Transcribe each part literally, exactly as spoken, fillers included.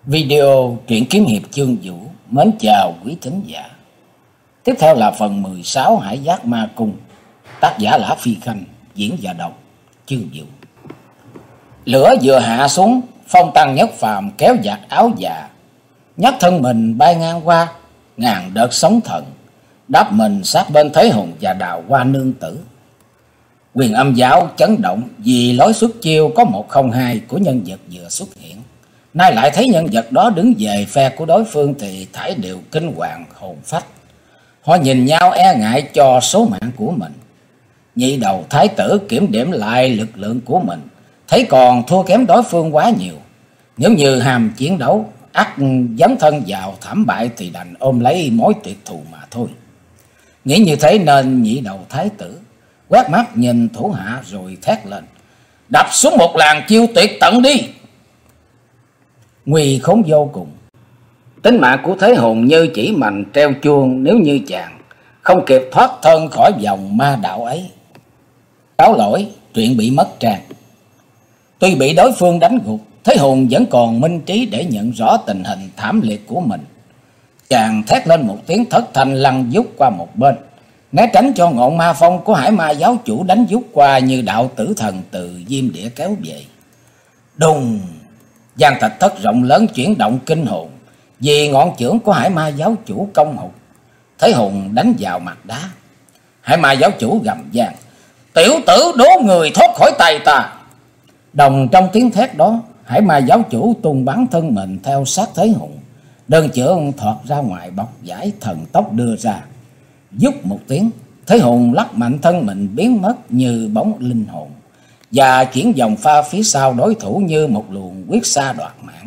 Video truyện kiếm hiệp chương vũ mến chào quý thính giả. Tiếp theo là phần mười sáu Hải Giác Ma Cung, tác giả Lã Phi Khanh, diễn và đọc chương vũ. Lửa vừa hạ xuống, Phong Tăng Nhất Phàm kéo giặt áo già, nhấc thân mình bay ngang qua ngàn đợt sóng thần, đáp mình sát bên Thế Hùng và Đào Hoa nương tử. Quyền Âm Giáo chấn động vì lối xuất chiêu có một không hai của nhân vật vừa xuất hiện. Nay lại thấy nhân vật đó đứng về phe của đối phương thì thảy đều kinh hoàng hồn phách. Họ nhìn nhau e ngại cho số mạng của mình. Nhị đầu thái tử kiểm điểm lại lực lượng của mình, thấy còn thua kém đối phương quá nhiều. Nếu như hàm chiến đấu, ắt dấn thân vào thảm bại thì đành ôm lấy mối tuyệt thù mà thôi. Nghĩ như thế nên nhị đầu thái tử quét mắt nhìn thủ hạ rồi thét lên: "Đập xuống một làn chiêu tuyệt tận đi!" Nguy khốn vô cùng. Tính mạng của Thế Hùng như chỉ mành treo chuông nếu như chàng không kịp thoát thân khỏi vòng ma đạo ấy. Cáo lỗi, chuyện bị mất trang. Tuy bị đối phương đánh gục, Thế Hùng vẫn còn minh trí để nhận rõ tình hình thảm liệt của mình. Chàng thét lên một tiếng thất thanh lăn vút qua một bên, né tránh cho ngọn ma phong của Hải Ma giáo chủ đánh vút qua như đạo tử thần từ diêm địa kéo về. Đùng! Gian thạch thất rộng lớn chuyển động kinh hồn vì ngọn chưởng của Hải Ma giáo chủ công hụt. Thế Hùng đánh vào mặt đá. Hải Ma giáo chủ gầm vang: "Tiểu tử đố người thoát khỏi tay ta!" Đồng trong tiếng thét đó, Hải Ma giáo chủ tung bắn thân mình theo sát Thế Hùng. Đơn chưởng thoát ra ngoài bọc giải thần tốc đưa ra. Dúc một tiếng, Thế Hùng lắc mạnh thân mình biến mất như bóng linh hồn, và chuyển vòng pha phía sau đối thủ như một luồng quyết xa đoạt mạng.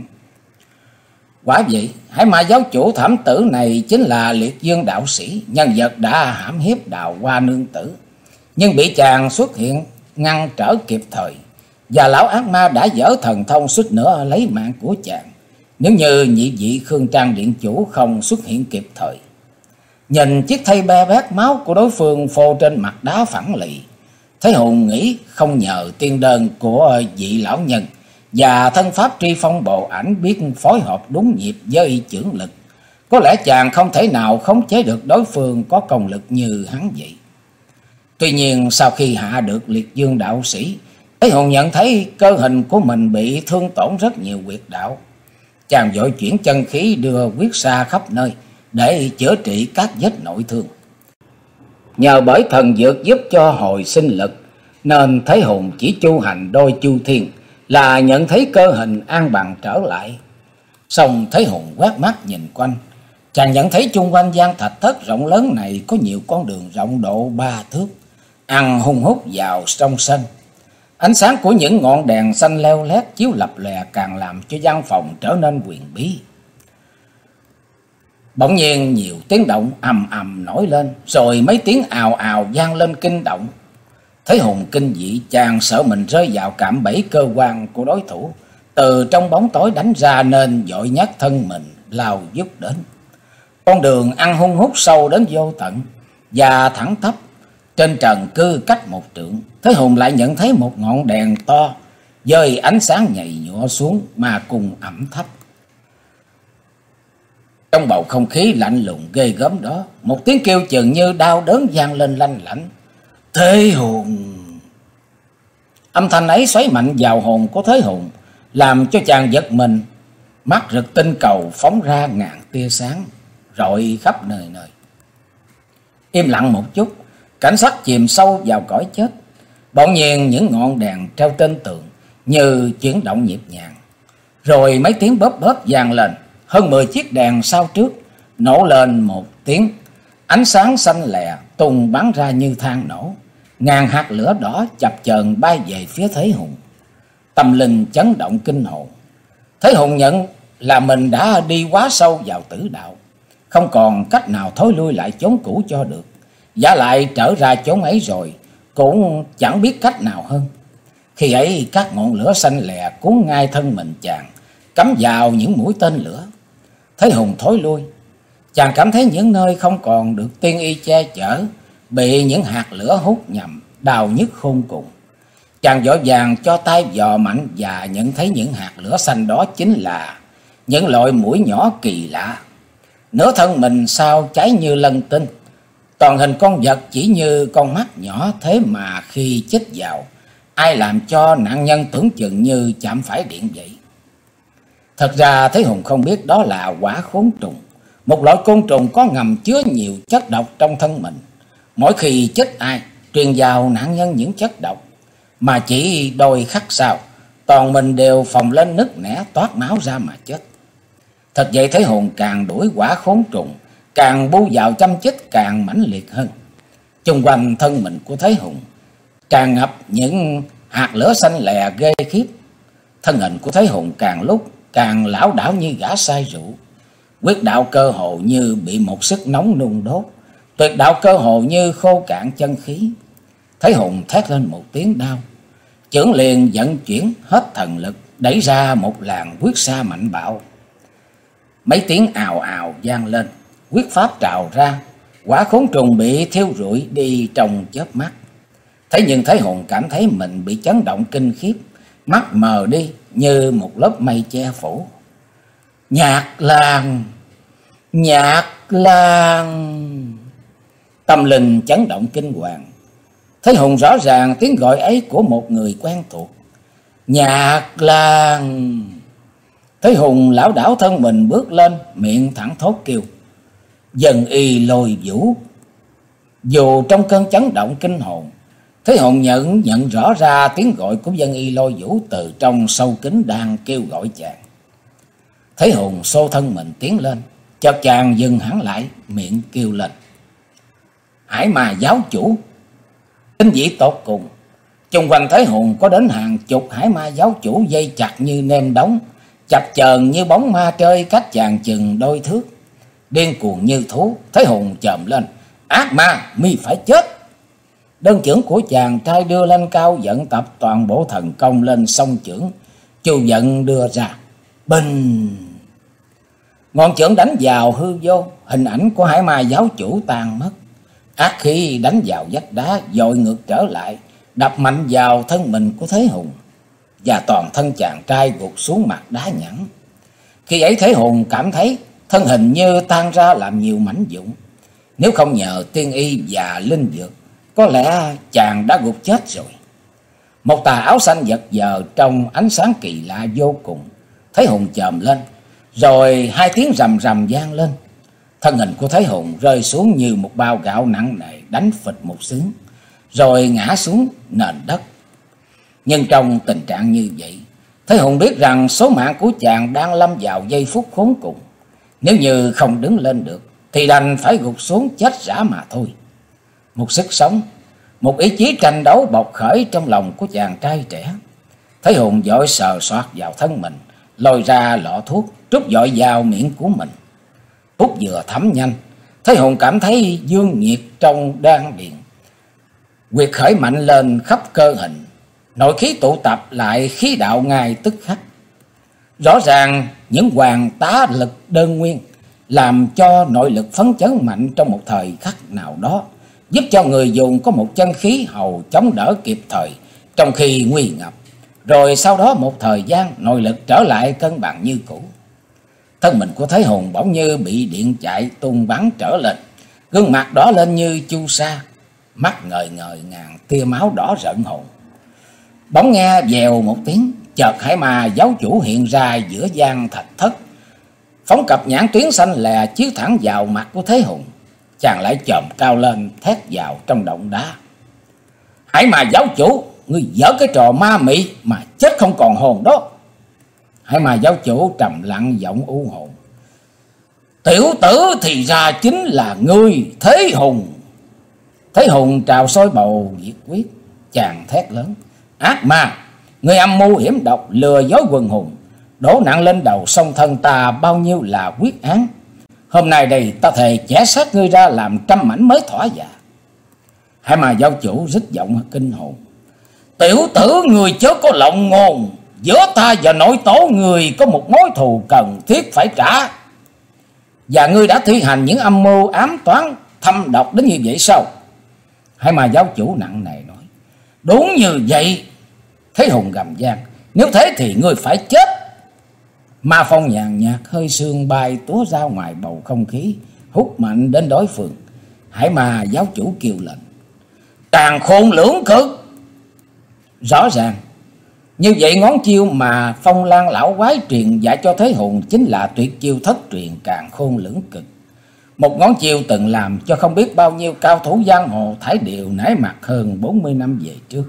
Quả vậy, Hải Ma giáo chủ thảm tử này chính là Liệt Dương đạo sĩ, nhân vật đã hãm hiếp Đào Hoa nương tử, nhưng bị chàng xuất hiện ngăn trở kịp thời, và lão ác ma đã dở thần thông suýt nữa lấy mạng của chàng nếu như nhị vị Khương Trang điện chủ không xuất hiện kịp thời. Nhìn chiếc thây be bét máu của đối phương phô trên mặt đá phẳng lì, Thế Hùng nghĩ không nhờ tiên đơn của vị lão nhân và thân pháp tri phong bộ ảnh biết phối hợp đúng nhịp với chưởng lực, có lẽ chàng không thể nào khống chế được đối phương có công lực như hắn vậy. Tuy nhiên sau khi hạ được Liệt Dương đạo sĩ, Thế Hùng nhận thấy cơ hình của mình bị thương tổn rất nhiều huyệt đạo. Chàng vội chuyển chân khí đưa huyết sa khắp nơi để chữa trị các vết nội thương. Nhờ bởi thần dược giúp cho hồi sinh lực, nên Thế Hùng chỉ chu hành đôi chu thiên là nhận thấy cơ hình an bằng trở lại. Xong Thế Hùng quét mắt nhìn quanh, chàng nhận thấy chung quanh gian thạch thất rộng lớn này có nhiều con đường rộng độ ba thước, ăn hung hút vào trong sân. Ánh sáng của những ngọn đèn xanh leo lét chiếu lập lòe càng làm cho gian phòng trở nên huyền bí. Bỗng nhiên nhiều tiếng động ầm ầm nổi lên, rồi mấy tiếng ào ào vang lên kinh động. Thế Hùng kinh dị, chàng sợ mình rơi vào cạm bẫy cơ quan của đối thủ từ trong bóng tối đánh ra, nên vội nhấc thân mình lao vút đến. Con đường ăn hung hút sâu đến vô tận và thẳng tắp, trên trần cư cách một trượng, Thế Hùng lại nhận thấy một ngọn đèn to dời ánh sáng nhầy nhụa xuống mà cùng ẩm thấp. Trong bầu không khí lạnh lùng ghê gớm đó, một tiếng kêu chừng như đau đớn vang lên lanh lảnh: "Thế Hùng!" Âm thanh ấy xoáy mạnh vào hồn của Thế Hùng, làm cho chàng giật mình. Mắt rực tinh cầu phóng ra ngàn tia sáng, rọi khắp nơi nơi. Im lặng một chút, cảnh sắc chìm sâu vào cõi chết. Bỗng nhiên những ngọn đèn treo trên tường như chuyển động nhịp nhàng, rồi mấy tiếng bóp bóp vang lên. Hơn mười chiếc đèn sau trước nổ lên một tiếng, ánh sáng xanh lè tung bắn ra như than nổ. Ngàn hạt lửa đỏ chập chờn bay về phía Thế Hùng. Tâm linh chấn động kinh hồn. Thế Hùng nhận là mình đã đi quá sâu vào tử đạo, không còn cách nào thối lui lại chốn cũ cho được. Giả lại trở ra chốn ấy rồi cũng chẳng biết cách nào hơn. Khi ấy các ngọn lửa xanh lè cuốn ngay thân mình chàng, cắm vào những mũi tên lửa. Thế Hùng thối lui, chàng cảm thấy những nơi không còn được tiên y che chở bị những hạt lửa hút nhầm, đau nhức khôn cùng. Chàng vội vàng cho tay dò mạnh và nhận thấy những hạt lửa xanh đó chính là những loại mũi nhỏ kỳ lạ. Nửa thân mình sao cháy như lân tinh, toàn hình con vật chỉ như con mắt nhỏ, thế mà khi chích vào, ai làm cho nạn nhân tưởng chừng như chạm phải điện vậy. Thật ra Thế Hùng không biết đó là quả khốn trùng, một loại côn trùng có ngầm chứa nhiều chất độc trong thân mình. Mỗi khi chích ai, truyền vào nạn nhân những chất độc, mà chỉ đôi khắc sau, toàn mình đều phồng lên nứt nẻ toát máu ra mà chết. Thật vậy, Thế Hùng càng đuổi quả khốn trùng, càng bu vào chăm chích càng mãnh liệt hơn. Chung quanh thân mình của Thế Hùng tràn ngập những hạt lửa xanh lè ghê khiếp. Thân hình của Thế Hùng càng lúc càng lảo đảo như gã say rượu. Quyết đạo cơ hồ như bị một sức nóng nung đốt, tuyệt đạo cơ hồ như khô cạn chân khí. Thế Hùng thét lên một tiếng đau, chưởng liền vận chuyển hết thần lực, đẩy ra một làn quyết sa mạnh bạo. Mấy tiếng ào ào vang lên, quyết pháp trào ra, quả khốn trùng bị thiêu rụi đi trong chớp mắt. Thế nhưng Thế Hùng cảm thấy mình bị chấn động kinh khiếp, mắt mờ đi như một lớp mây che phủ. Nhạc Lang, Nhạc Lang! Tâm linh chấn động kinh hoàng. Thế Hùng rõ ràng tiếng gọi ấy của một người quen thuộc. Nhạc Lang! Thế Hùng lảo đảo thân mình bước lên, miệng thẳng thốt kêu: Dân Y Lôi Vũ! Dù trong cơn chấn động kinh hồn, Thế Hùng nhận nhận rõ ra tiếng gọi của Dân Y Lôi Vũ từ trong sâu kín đang kêu gọi chàng. Thế Hùng xô thân mình tiến lên, chợt chàng dừng hẳn lại, miệng kêu lên: Hải Ma giáo chủ! Kinh dị tột cùng, chung quanh Thế Hùng có đến hàng chục Hải Ma giáo chủ dây chặt như nêm đóng, chập chờn như bóng ma chơi cách chàng chừng đôi thước. Điên cuồng như thú, Thế Hùng chồm lên: Ác ma, mi phải chết! Đơn chưởng của chàng trai đưa lên cao, dẫn tập toàn bộ thần công lên song chưởng, chu giận đưa ra. Bình! Ngọn chưởng đánh vào hư vô, hình ảnh của Hải Ma giáo chủ tan mất. Ác khí đánh vào vách đá, dội ngược trở lại, đập mạnh vào thân mình của Thế Hùng, và toàn thân chàng trai gục xuống mặt đá nhẵn. Khi ấy Thế Hùng cảm thấy thân hình như tan ra làm nhiều mảnh vụn. Nếu không nhờ tiên y và linh dược, có lẽ chàng đã gục chết rồi. Một tà áo xanh vật vờ trong ánh sáng kỳ lạ vô cùng. Thế Hùng chồm lên, rồi hai tiếng rầm rầm vang lên. Thân hình của Thế Hùng rơi xuống như một bao gạo nặng nề, đánh phịch một xứng, rồi ngã xuống nền đất. Nhưng trong tình trạng như vậy, Thế Hùng biết rằng số mạng của chàng đang lâm vào giây phút khốn cùng. Nếu như không đứng lên được, thì đành phải gục xuống chết rã mà thôi. Một sức sống, một ý chí tranh đấu bộc khởi trong lòng của chàng trai trẻ. Thế Hùng vội sờ soạt vào thân mình, lôi ra lọ thuốc, trút vội vào miệng của mình. Thuốc vừa thấm nhanh, Thế Hùng cảm thấy dương nhiệt trong đan điền quyệt khởi mạnh lên khắp cơ hình, nội khí tụ tập lại khí đạo ngay tức khắc. Rõ ràng những hoàng tá lực đơn nguyên làm cho nội lực phấn chấn mạnh trong một thời khắc nào đó, giúp cho người dùng có một chân khí hầu chống đỡ kịp thời trong khi nguy ngập. Rồi sau đó một thời gian, nội lực trở lại cân bằng như cũ. Thân mình của Thế Hùng bỗng như bị điện chạy tung bắn trở lên, gương mặt đỏ lên như chu sa, mắt ngời ngời ngàn tia máu đỏ rợn hồn. Bỗng nghe vèo một tiếng, chợt Hải Ma giáo chủ hiện ra giữa gian thạch thất, phóng cặp nhãn tuyến xanh lè chiếu thẳng vào mặt của Thế Hùng. Chàng lại chồm cao lên thét vào trong động đá: Hải Ma giáo chủ, ngươi dở cái trò ma mị mà chết không còn hồn đó. Hải Ma giáo chủ trầm lặng giọng u hồn: Tiểu tử thì ra chính là ngươi, Thế Hùng. Thế Hùng trào sôi bầu nhiệt quyết, chàng thét lớn: Ác ma, ngươi âm mưu hiểm độc, lừa dối quần hùng, đổ nặng lên đầu song thân ta bao nhiêu là quyết án. Hôm nay đây ta thề chẻ xác ngươi ra làm trăm mảnh mới thỏa dạ. Hải Ma giáo chủ rít giọng kinh hồn: Tiểu tử, người chớ có lộng ngôn, giữa ta và nội tổ người có một mối thù cần thiết phải trả. Và ngươi đã thi hành những âm mưu ám toán thâm độc đến như vậy sao? Hải Ma giáo chủ nặng nề nói: Đúng như vậy. Thế Hùng gầm gian: Nếu thế thì ngươi phải chết. Ma phong nhàn nhạt, hơi sương bay túa ra ngoài bầu không khí, hút mạnh đến đối phương. Hải Ma giáo chủ kêu lên: Càn khôn lưỡng cực! Rõ ràng như vậy, ngón chiêu mà Phong Lan lão quái truyền dạy cho Thế Hùng chính là tuyệt chiêu thất truyền càn khôn lưỡng cực. Một ngón chiêu từng làm cho không biết bao nhiêu cao thủ giang hồ thải đều nể mặt hơn bốn mươi năm về trước.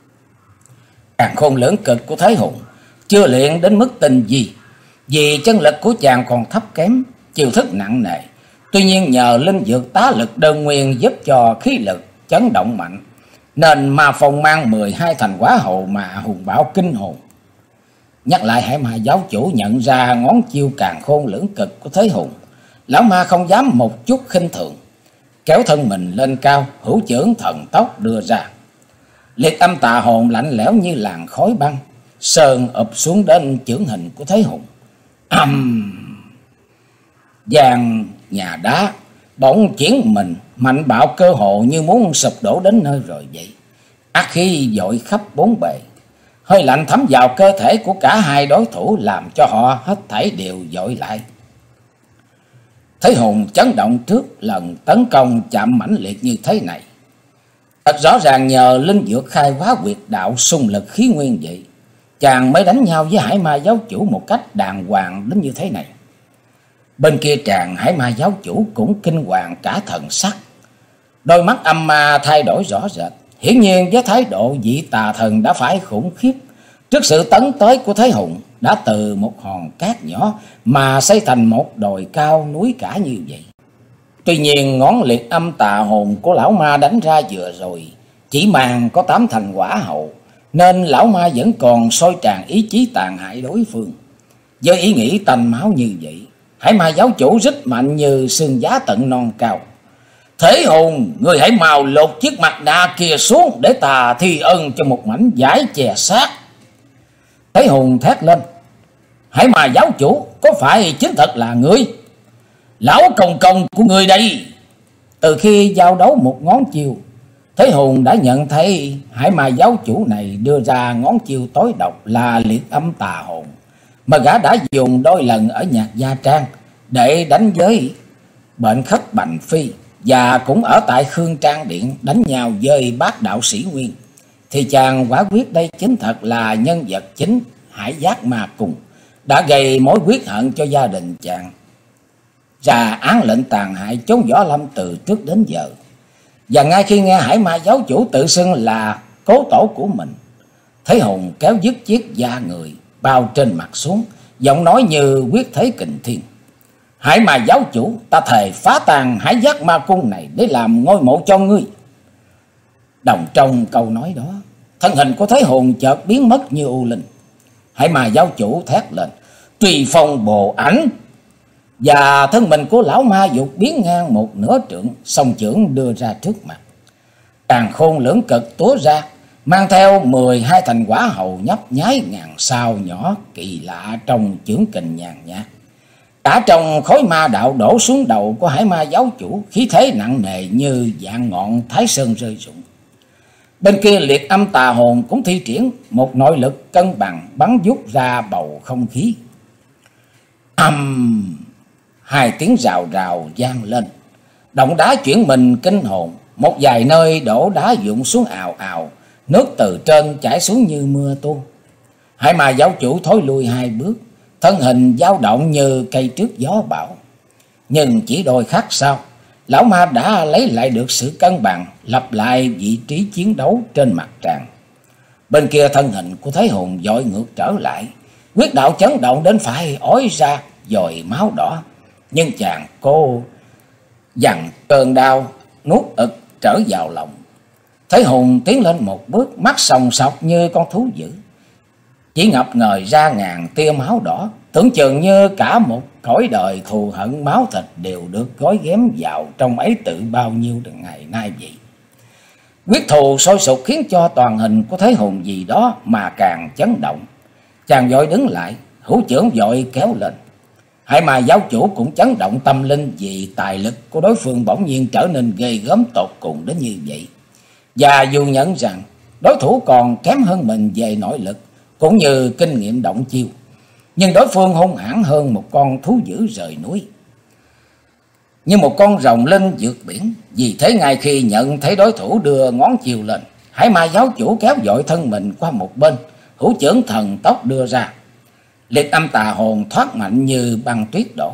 Càn khôn lưỡng cực của Thế Hùng chưa luyện đến mức tinh vi, vì chân lực của chàng còn thấp kém, chiêu thức nặng nề. Tuy nhiên nhờ linh dược tá lực đơn nguyên giúp cho khí lực chấn động mạnh, nên Ma Phong mang mười hai thành quả hầu mà hùng bảo kinh hồn. Nhắc lại Hải Ma giáo chủ nhận ra ngón chiêu càn khôn lưỡng cực của Thế Hùng, lão ma không dám một chút khinh thường, kéo thân mình lên cao, hữu chưởng thần tốc đưa ra. Liệt âm tà hồn lạnh lẽo như làn khói băng, sờn ụp xuống đến chưởng hình của Thế Hùng. Âm Giang nhà đá bỗng chuyển mình, mạnh bạo cơ hồ như muốn sụp đổ đến nơi rồi vậy. Ác khí dội khắp bốn bề, hơi lạnh thấm vào cơ thể của cả hai đối thủ, làm cho họ hết thảy đều dội lại. Thế Hùng chấn động trước lần tấn công chạm mãnh liệt như thế này. Thật rõ ràng nhờ linh dược khai hóa quyệt đạo xung lực khí nguyên vậy, chàng mới đánh nhau với Hải Ma giáo chủ một cách đàng hoàng đến như thế này. Bên kia tràng Hải Ma giáo chủ cũng kinh hoàng cả thần sắc, đôi mắt âm ma thay đổi rõ rệt. Hiển nhiên với thái độ vị tà thần đã phải khủng khiếp trước sự tấn tới của Thế Hùng, đã từ một hòn cát nhỏ mà xây thành một đồi cao núi cả như vậy. Tuy nhiên ngón liệt âm tà hồn của lão ma đánh ra vừa rồi chỉ mang có tám thành quả hậu, nên lão ma vẫn còn sôi tràn ý chí tàn hại đối phương. Với ý nghĩ tanh máu như vậy, Hải Ma giáo chủ rít mạnh như sương giá tận non cao: Thế Hùng, người hãy mau lột chiếc mặt nạ kia xuống để ta thi ân cho một mảnh vải chè xác. Thế Hùng thét lên: Hải Ma giáo chủ, có phải chính thật là ngươi? Lão công công của ngươi đây! Từ khi giao đấu một ngón chiêu, Thế Hùng đã nhận thấy Hải Ma giáo chủ này đưa ra ngón chiêu tối độc là liệt âm tà hồn, mà gã đã dùng đôi lần ở Nhạc Gia Trang để đánh với Bệnh Khất Bành Phi, và cũng ở tại Khương Trang Điện đánh nhau với bác đạo sĩ Nguyên, thì chàng quả quyết đây chính thật là nhân vật chính Hải Giác Ma Cung, đã gây mối quyết hận cho gia đình chàng, ra án lệnh tàn hại chốn Võ Lâm từ trước đến giờ. Và ngay khi nghe Hải Ma giáo chủ tự xưng là cố tổ của mình, Thế Hùng kéo dứt chiếc da người bao trên mặt xuống, giọng nói như quyết thế kình thiên: Hải Ma giáo chủ, ta thề phá tàn Hải Giác Ma Cung này để làm ngôi mộ cho ngươi. Đồng trong câu nói đó, thân hình của Thế Hùng chợt biến mất như u linh. Hải Ma giáo chủ thét lên: Truy phong bồ ảnh! Và thân mình của lão ma dục biến ngang một nửa trượng, song chưởng đưa ra trước mặt. Càn khôn lưỡng cực túa ra, mang theo mười hai thành quả hầu nhấp nháy ngàn sao nhỏ kỳ lạ trong chưởng kình nhàn nhạt. Cả trong khối ma đạo đổ xuống đầu của Hải Ma giáo chủ, khí thế nặng nề như vạn ngọn thái sơn rơi rụng. Bên kia liệt âm tà hồn cũng thi triển một nội lực cân bằng, bắn vút ra bầu không khí. Âm! Hai tiếng rào rào vang lên, động đá chuyển mình kinh hồn, một vài nơi đổ đá vụn xuống ào ào, nước từ trên chảy xuống như mưa tuôn. Hải Ma giáo chủ thối lui hai bước, thân hình dao động như cây trước gió bão. Nhưng chỉ đôi khắc sau, lão ma đã lấy lại được sự cân bằng, lập lại vị trí chiến đấu trên mặt tràng. Bên kia thân hình của Thế Hùng dội ngược trở lại, quyết đạo chấn động đến phải ói ra dồi máu đỏ. Nhưng chàng cô dằn cơn đau, nuốt ực trở vào lòng. Thế Hùng tiến lên một bước, mắt sòng sọc như con thú dữ, chỉ ngập ngời ra ngàn tia máu đỏ, tưởng chừng như cả một cõi đời thù hận máu thịt đều được gói ghém vào trong ấy tự bao nhiêu ngày nay vậy. Quyết thù sôi sục khiến cho toàn hình của Thế Hùng gì đó mà càng chấn động. Chàng vội đứng lại, hữu chưởng vội kéo lên. Hải Ma giáo chủ cũng chấn động tâm linh vì tài lực của đối phương bỗng nhiên trở nên ghê gớm tột cùng đến như vậy. Và dù nhận rằng đối thủ còn kém hơn mình về nội lực cũng như kinh nghiệm động chiêu, nhưng đối phương hung hãn hơn một con thú dữ rời núi, như một con rồng lên vượt biển. Vì thế ngay khi nhận thấy đối thủ đưa ngón chiều lên, Hải Ma giáo chủ kéo dội thân mình qua một bên, hữu chưởng thần tốc đưa ra. Liệt âm tà hồn thoát mạnh như băng tuyết đổ.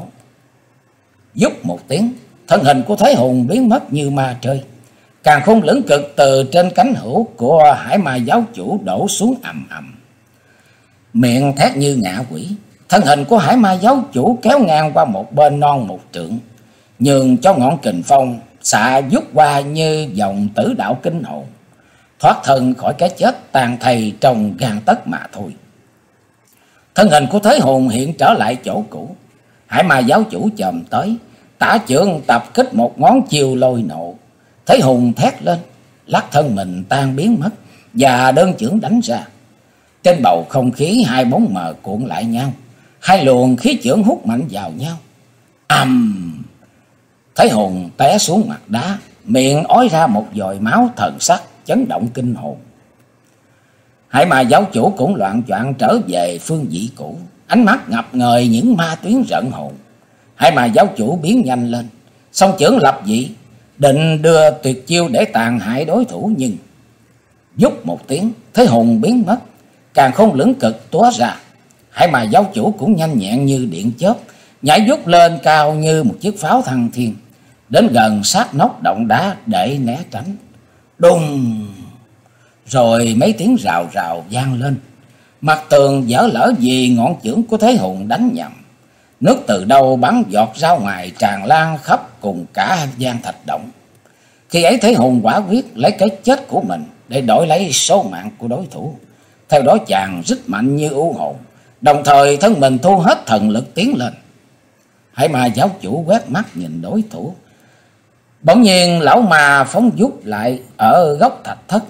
Dúc một tiếng, thân hình của Thế Hùng biến mất như ma trời. Càn khôn lưỡng cực từ trên cánh hữu của Hải Ma giáo chủ đổ xuống ầm ầm. Miệng thét như ngạ quỷ, thân hình của Hải Ma giáo chủ kéo ngang qua một bên non một trượng, nhường cho ngọn kình phong xạ vút qua như dòng tử đạo kinh hồn, thoát thân khỏi cái chết tàn thầy trong gang tấc mà thôi. Thân hình của Thế Hùng hiện trở lại chỗ cũ. Hải Ma giáo chủ chồm tới, tả chưởng tập kích một ngón chiều lôi nộ. Thế Hùng thét lên, lắc thân mình tan biến mất và đơn chưởng đánh ra. Trên bầu không khí hai bóng mờ cuộn lại nhau, hai luồng khí chưởng hút mạnh vào nhau. Ầm! Thế Hùng té xuống mặt đá, miệng ói ra một dòi máu thần sắc chấn động kinh hồn. Hải Ma giáo chủ cũng loạn choạng trở về phương vị cũ, ánh mắt ngập ngời những ma tuyến rợn hồn. Hải Ma giáo chủ biến nhanh lên, song chưởng lập dị, định đưa tuyệt chiêu để tàn hại đối thủ, nhưng vút một tiếng, Thế Hùng biến mất, càn khôn lưỡng cực tóa ra. Hải Ma giáo chủ cũng nhanh nhẹn như điện chớp, nhảy vút lên cao như một chiếc pháo thăng thiên, đến gần sát nóc động đá để né tránh. Đùng! Rồi mấy tiếng rào rào vang lên. Mặt tường vỡ lở vì ngọn chưởng của Thế Hùng đánh nhầm. Nước từ đâu bắn giọt ra ngoài tràn lan khắp cùng cả gian thạch động. Khi ấy Thế Hùng quả quyết lấy cái chết của mình để đổi lấy số mạng của đối thủ. Theo đó chàng rít mạnh như ưu hồn, đồng thời thân mình thu hết thần lực tiến lên. Hải Ma giáo chủ quét mắt nhìn đối thủ. Bỗng nhiên lão ma phóng vút lại ở góc thạch thất,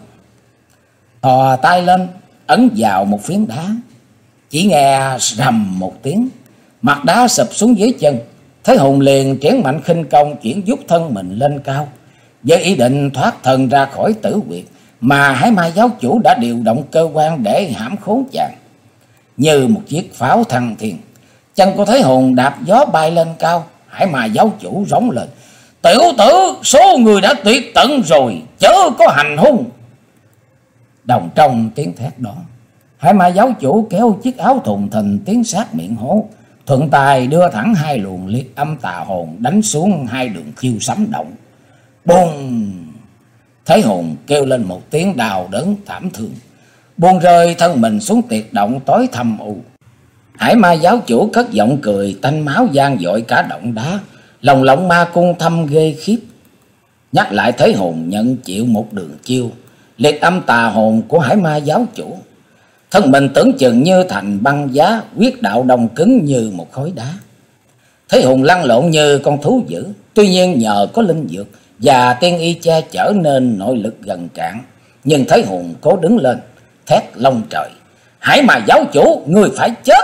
thò tay lên ấn vào một phiến đá. Chỉ nghe rầm một tiếng, mặt đá sụp xuống dưới chân. Thế Hùng liền triển mạnh khinh công chuyển vút thân mình lên cao, với ý định thoát thân ra khỏi tử huyệt mà Hải Ma giáo chủ đã điều động cơ quan để hãm khốn chàng. Như một chiếc pháo thăng thiên, chân của Thế Hùng đạp gió bay lên cao. Hải Ma giáo chủ rống lên: "Tiểu tử, số người đã tuyệt tận rồi, chớ có hành hung." Đồng trong tiếng thét đó, Hải Ma giáo chủ kéo chiếc áo thùng thình tiến sát miệng hố, thuận tay đưa thẳng hai luồng liệt âm tà hồn đánh xuống hai đường chiêu sấm động. Bùng! Thế Hùng kêu lên một tiếng đau đớn thảm thương, buông rơi thân mình xuống tuyệt động tối thâm u. Hải Ma giáo chủ cất giọng cười tanh máu vang dội cả động đá, lòng lộng ma cung thâm ghê khiếp. Nhắc lại Thế Hùng nhận chịu một đường chiêu liệt âm tà hồn của Hải Ma giáo chủ, thân mình tưởng chừng như thành băng giá, quyết đạo đông cứng như một khối đá. Thế Hùng lăn lộn như con thú dữ, tuy nhiên nhờ có linh dược và tiên y che chở nên nội lực gần cạn, nhưng Thế Hùng cố đứng lên, thét long trời: "Hải Ma giáo chủ, người phải chết!"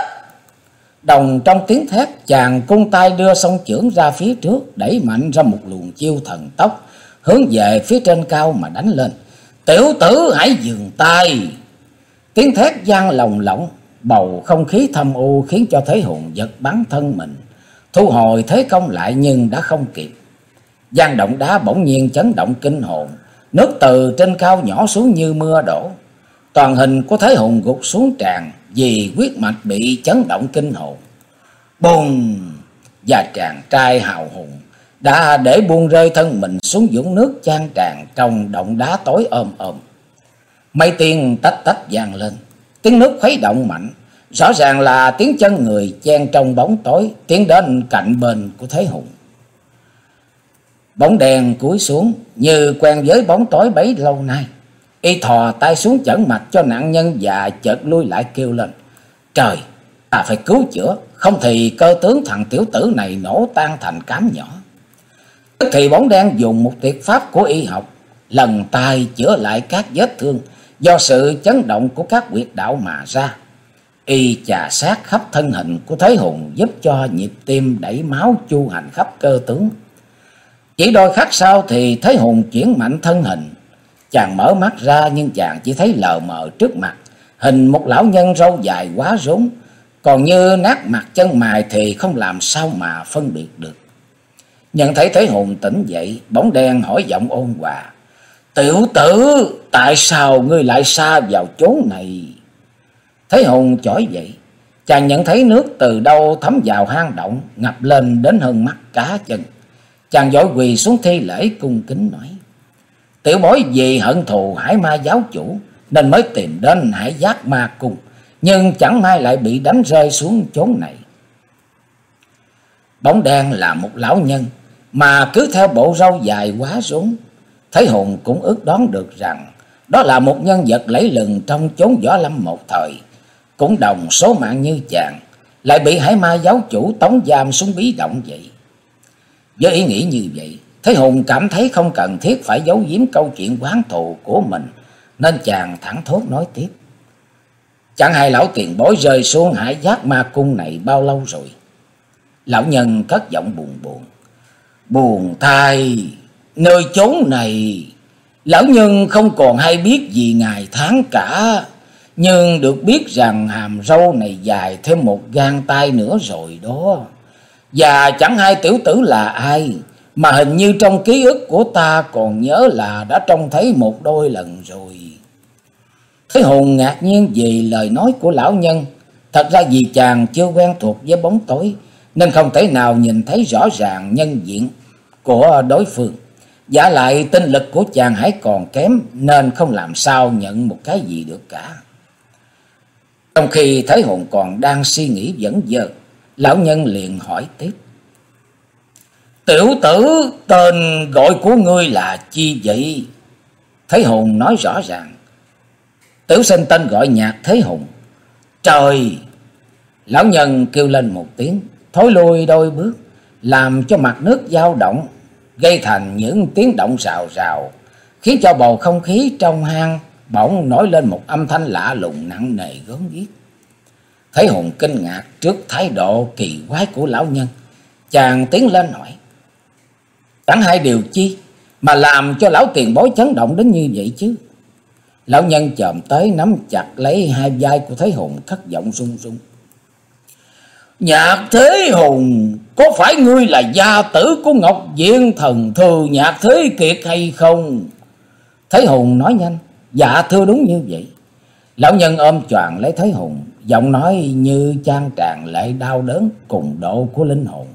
Đồng trong tiếng thét, chàng cung tay đưa song chưởng ra phía trước, đẩy mạnh ra một luồng chiêu thần tốc, hướng về phía trên cao mà đánh lên. "Tiểu tử, hãy dừng tay!" Tiếng thét vang lồng lộng, bầu không khí thâm u khiến cho Thế Hùng giật bắn thân mình, thu hồi thế công lại nhưng đã không kịp. Gian động đá bỗng nhiên chấn động kinh hồn, nước từ trên cao nhỏ xuống như mưa đổ. Toàn hình của Thế Hùng gục xuống tràn vì huyết mạch bị chấn động kinh hồn. Bùng! Và chàng trai hào hùng đã để buông rơi thân mình xuống vũng nước chan tràn trong động đá tối ôm ôm. Mấy tiếng tách tách vang lên, tiếng nước khuấy động mạnh, rõ ràng là tiếng chân người chen trong bóng tối tiến đến cạnh bên của Thế Hùng. Bóng đèn cúi xuống như quen với bóng tối bấy lâu nay, y thò tay xuống chẩn mặt cho nạn nhân và chợt lui lại kêu lên: "Trời, ta phải cứu chữa, không thì cơ tướng thằng tiểu tử này nổ tan thành cám nhỏ." Tức thì bóng đen dùng một tuyệt pháp của y học, lần tay chữa lại các vết thương do sự chấn động của các huyệt đạo mà ra. Y chà sát khắp thân hình của Thế Hùng, giúp cho nhịp tim đẩy máu chu hành khắp cơ tướng. Chỉ đôi khắc sau thì Thế Hùng chuyển mạnh thân hình. Chàng mở mắt ra nhưng chàng chỉ thấy lờ mờ trước mặt hình một lão nhân râu dài quá rốn, còn như nát mặt chân mày thì không làm sao mà phân biệt được. Nhận thấy Thế Hùng tỉnh dậy, bóng đen hỏi giọng ôn hòa: "Tiểu tử, tại sao ngươi lại sa vào chốn này?" Thế Hùng chỏi dậy, chàng nhận thấy nước từ đâu thấm vào hang động, ngập lên đến hơn mắt cá chân. Chàng vội quỳ xuống thi lễ cung kính nói: "Tiểu bối vì hận thù Hải Ma giáo chủ nên mới tìm đến Hải Giác Ma cung, nhưng chẳng may lại bị đánh rơi xuống chốn này." Bóng đen là một lão nhân, mà cứ theo bộ râu dài quá rốn, Thế Hùng cũng ước đoán được rằng đó là một nhân vật lẫy lừng trong chốn võ lâm một thời, cũng đồng số mạng như chàng, lại bị Hải Ma giáo chủ tống giam xuống bí động vậy. Với ý nghĩ như vậy, Thế Hùng cảm thấy không cần thiết phải giấu giếm câu chuyện oán thù của mình, nên chàng thẳng thốt nói tiếp: "Chẳng hay lão tiền bối rơi xuống Hải Giác Ma cung này bao lâu rồi?" Lão nhân cất giọng buồn buồn: "Buồn thay, nơi chốn này lão nhân không còn hay biết gì ngày tháng cả, nhưng được biết rằng hàm râu này dài thêm một gang tay nữa rồi đó. Và chẳng hay tiểu tử là ai, mà hình như trong ký ức của ta còn nhớ là đã trông thấy một đôi lần rồi." Thế Hùng ngạc nhiên vì lời nói của lão nhân. Thật ra vì chàng chưa quen thuộc với bóng tối, nên không thể nào nhìn thấy rõ ràng nhân diện của đối phương. Giả lại tinh lực của chàng hãy còn kém, nên không làm sao nhận một cái gì được cả. Trong khi Thế Hùng còn đang suy nghĩ vẩn vơ, lão nhân liền hỏi tiếp: "Tiểu tử, tên gọi của ngươi là chi vậy?" Thế Hùng nói rõ ràng: "Tiểu sinh tên gọi Nhạc Thế Hùng." "Trời!" Lão nhân kêu lên một tiếng, thối lui đôi bước, làm cho mặt nước dao động, gây thành những tiếng động rào rào, khiến cho bầu không khí trong hang bỗng nổi lên một âm thanh lạ lùng nặng nề gớm ghiếc. Thế Hùng kinh ngạc trước thái độ kỳ quái của lão nhân, chàng tiến lên hỏi: "Chẳng hay điều chi mà làm cho lão tiền bối chấn động đến như vậy chứ?" Lão nhân chồm tới nắm chặt lấy hai vai của Thế Hùng, thất giọng run run: "Nhạc Thế Hùng, có phải ngươi là gia tử của Ngọc Diện thần thư Nhạc Thế Kiệt hay không?" Thế Hùng nói nhanh: "Dạ thưa, đúng như vậy." Lão nhân ôm choàng lấy Thế Hùng, giọng nói như chan tràn lệ đau đớn cùng độ của linh hồn: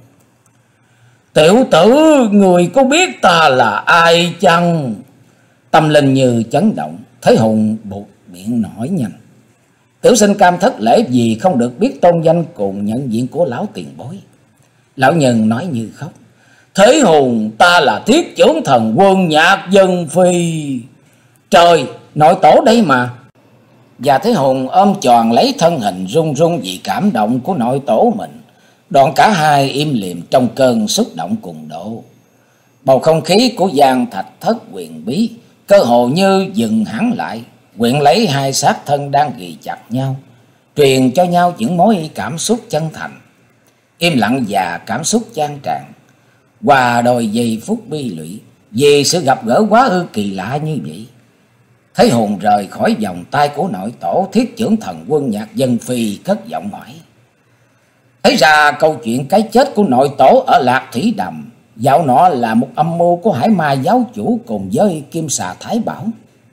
"Tiểu tử, người có biết ta là ai chăng?" Tâm linh như chấn động, Thế Hùng buộc miệng hỏi nhanh: "Tiểu sinh cam thất lễ vì không được biết tôn danh cùng nhận diện của lão tiền bối." Lão nhân nói như khóc: "Thế Hùng, ta là Thiết Chưởng Thần Quân Nhạc Dân Phi." "Trời, nội tổ đây mà." Và Thế Hùng ôm tròn lấy thân hình run run vì cảm động của nội tổ mình. Đoạn cả hai im lìm trong cơn xúc động cùng độ. Bầu không khí của gian thạch thất huyền bí cơ hồ như dừng hẳn lại, quyện lấy hai xác thân đang ghì chặt nhau, truyền cho nhau những mối cảm xúc chân thành. Im lặng và cảm xúc chan tràn, hòa đôi giây phút bi lụy vì sự gặp gỡ quá ư kỳ lạ như vậy. Thế Hùng rời khỏi vòng tay của nội tổ Thiết Chưởng Thần Quân Nhạc Dân Phi, cất giọng hỏi: "Thấy ra câu chuyện cái chết của nội tổ ở Lạc Thủy Đầm dạo nọ là một âm mưu của Hải Ma giáo chủ cùng với Kim Xà Thái Bảo?"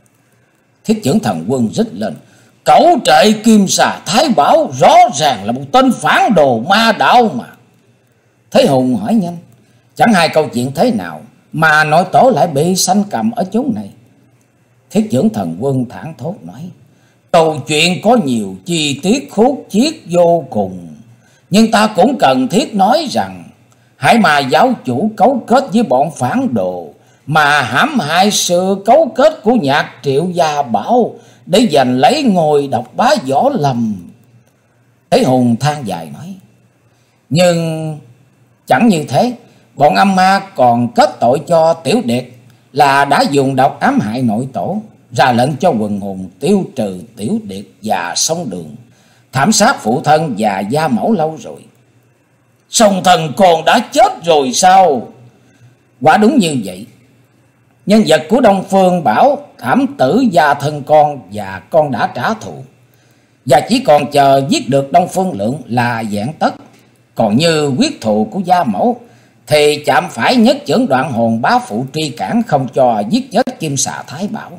Thiết Chưởng Thần Quân rít lên: "Cẩu trệ Kim Xà Thái Bảo rõ ràng là một tên phản đồ ma đạo mà." Thế Hùng hỏi nhanh: "Chẳng hay câu chuyện thế nào mà nội tổ lại bị sanh cầm ở chốn này?" Thiết Chưởng Thần Quân thản thốt nói: "Câu chuyện có nhiều chi tiết khúc chiết vô cùng, nhưng ta cũng cần thiết nói rằng Hải Ma giáo chủ cấu kết với bọn phản đồ mà hãm hại sự cấu kết của Nhạc Triệu Gia Bảo để giành lấy ngôi độc bá võ lâm." Thế Hùng than dài nói: "Nhưng chẳng như thế, bọn âm ma còn kết tội cho Tiểu Điệt là đã dùng độc ám hại nội tổ, ra lệnh cho quần hùng tiêu trừ Tiểu Điệt và Sông Đường, thảm sát phụ thân và gia mẫu lâu rồi." "Song thần còn đã chết rồi sao?" "Quả đúng như vậy. Nhân vật của Đông Phương bảo thảm tử gia thân con và con đã trả thù. và chỉ còn chờ giết được Đông Phương Lượng là vẹn tất. Còn như quyết thù của gia mẫu thì chạm phải nhất chưởng đoạn hồn bá phụ tri cản, không cho giết chết Kim Xà Thái Bảo.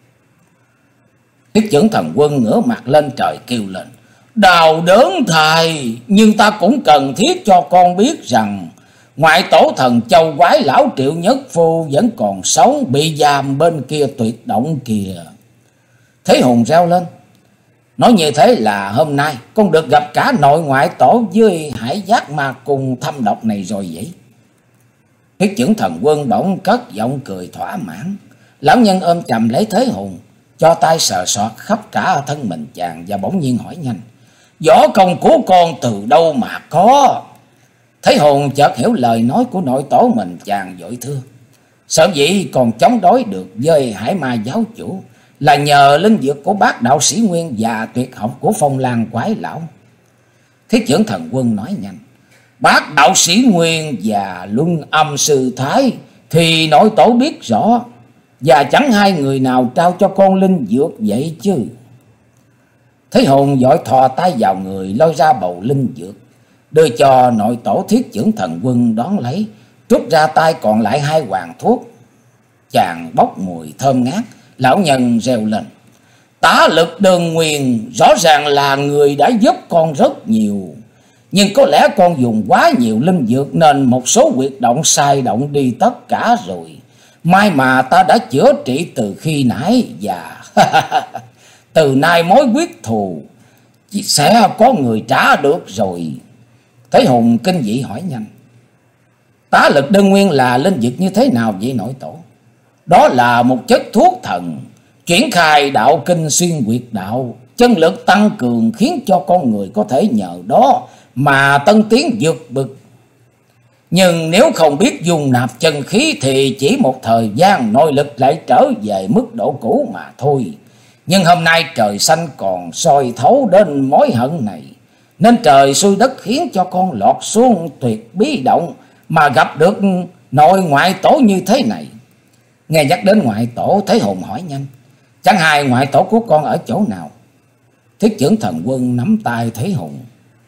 Thiết chưởng thần quân ngửa mặt lên trời kêu lên: Đau đớn thầy, nhưng ta cũng cần thiết cho con biết rằng ngoại tổ thần châu quái lão Triệu Nhất Phu vẫn còn sống, bị giam bên kia tuyệt động kìa. Thế Hùng reo lên: Nói như thế là hôm nay con được gặp cả nội ngoại tổ với Hải Giác Ma Cung thâm độc này rồi vậy. Thiết chưởng thần quân bỗng cất giọng cười thỏa mãn. Lão nhân ôm chầm lấy Thế Hùng, cho tay sờ soạt khắp cả thân mình chàng và bỗng nhiên hỏi nhanh: Võ công của con từ đâu mà có? Thế Hùng chợt hiểu lời nói của nội tổ mình, chàng vội thưa: Sở dĩ còn chống đối được với Hải Ma giáo chủ là nhờ linh dược của bác đạo sĩ Nguyên và tuyệt học của Phong Lan quái lão. Thiết chưởng thần quân nói nhanh: Bác đạo sĩ Nguyên và Luân Âm sư Thái thì nội tổ biết rõ, và chẳng hai người nào trao cho con linh dược vậy chứ. Thế Hùng vội thò tay vào người lôi ra bầu linh dược, đưa cho nội tổ thiết chưởng thần quân đón lấy, trút ra tay còn lại hai hoàng thuốc. Chàng bốc mùi thơm ngát, lão nhân reo lên: Tá Lực Đơn Nguyên rõ ràng là người đã giúp con rất nhiều, nhưng có lẽ con dùng quá nhiều linh dược nên một số huyệt động sai động đi tất cả rồi. May mà ta đã chữa trị từ khi nãy, và từ nay mối quyết thù sẽ có người trả được rồi. Thế Hùng kinh dị hỏi nhanh: Tá Lực Đơn Nguyên là linh dược như thế nào vậy nội tổ? Đó là một chất thuốc thần, chuyển khai đạo kinh xuyên huyệt đạo, chân lực tăng cường, khiến cho con người có thể nhờ đó mà tân tiến vượt bực. Nhưng nếu không biết dùng nạp chân khí thì chỉ một thời gian nội lực lại trở về mức độ cũ mà thôi. Nhưng hôm nay trời xanh còn soi thấu đến mối hận này, nên trời xui đất khiến cho con lọt xuống tuyệt bí động mà gặp được nội ngoại tổ như thế này. Nghe nhắc đến ngoại tổ, Thế Hùng hỏi nhanh: Chẳng hay ngoại tổ của con ở chỗ nào? Thiết chưởng thần quân nắm tay Thế Hùng,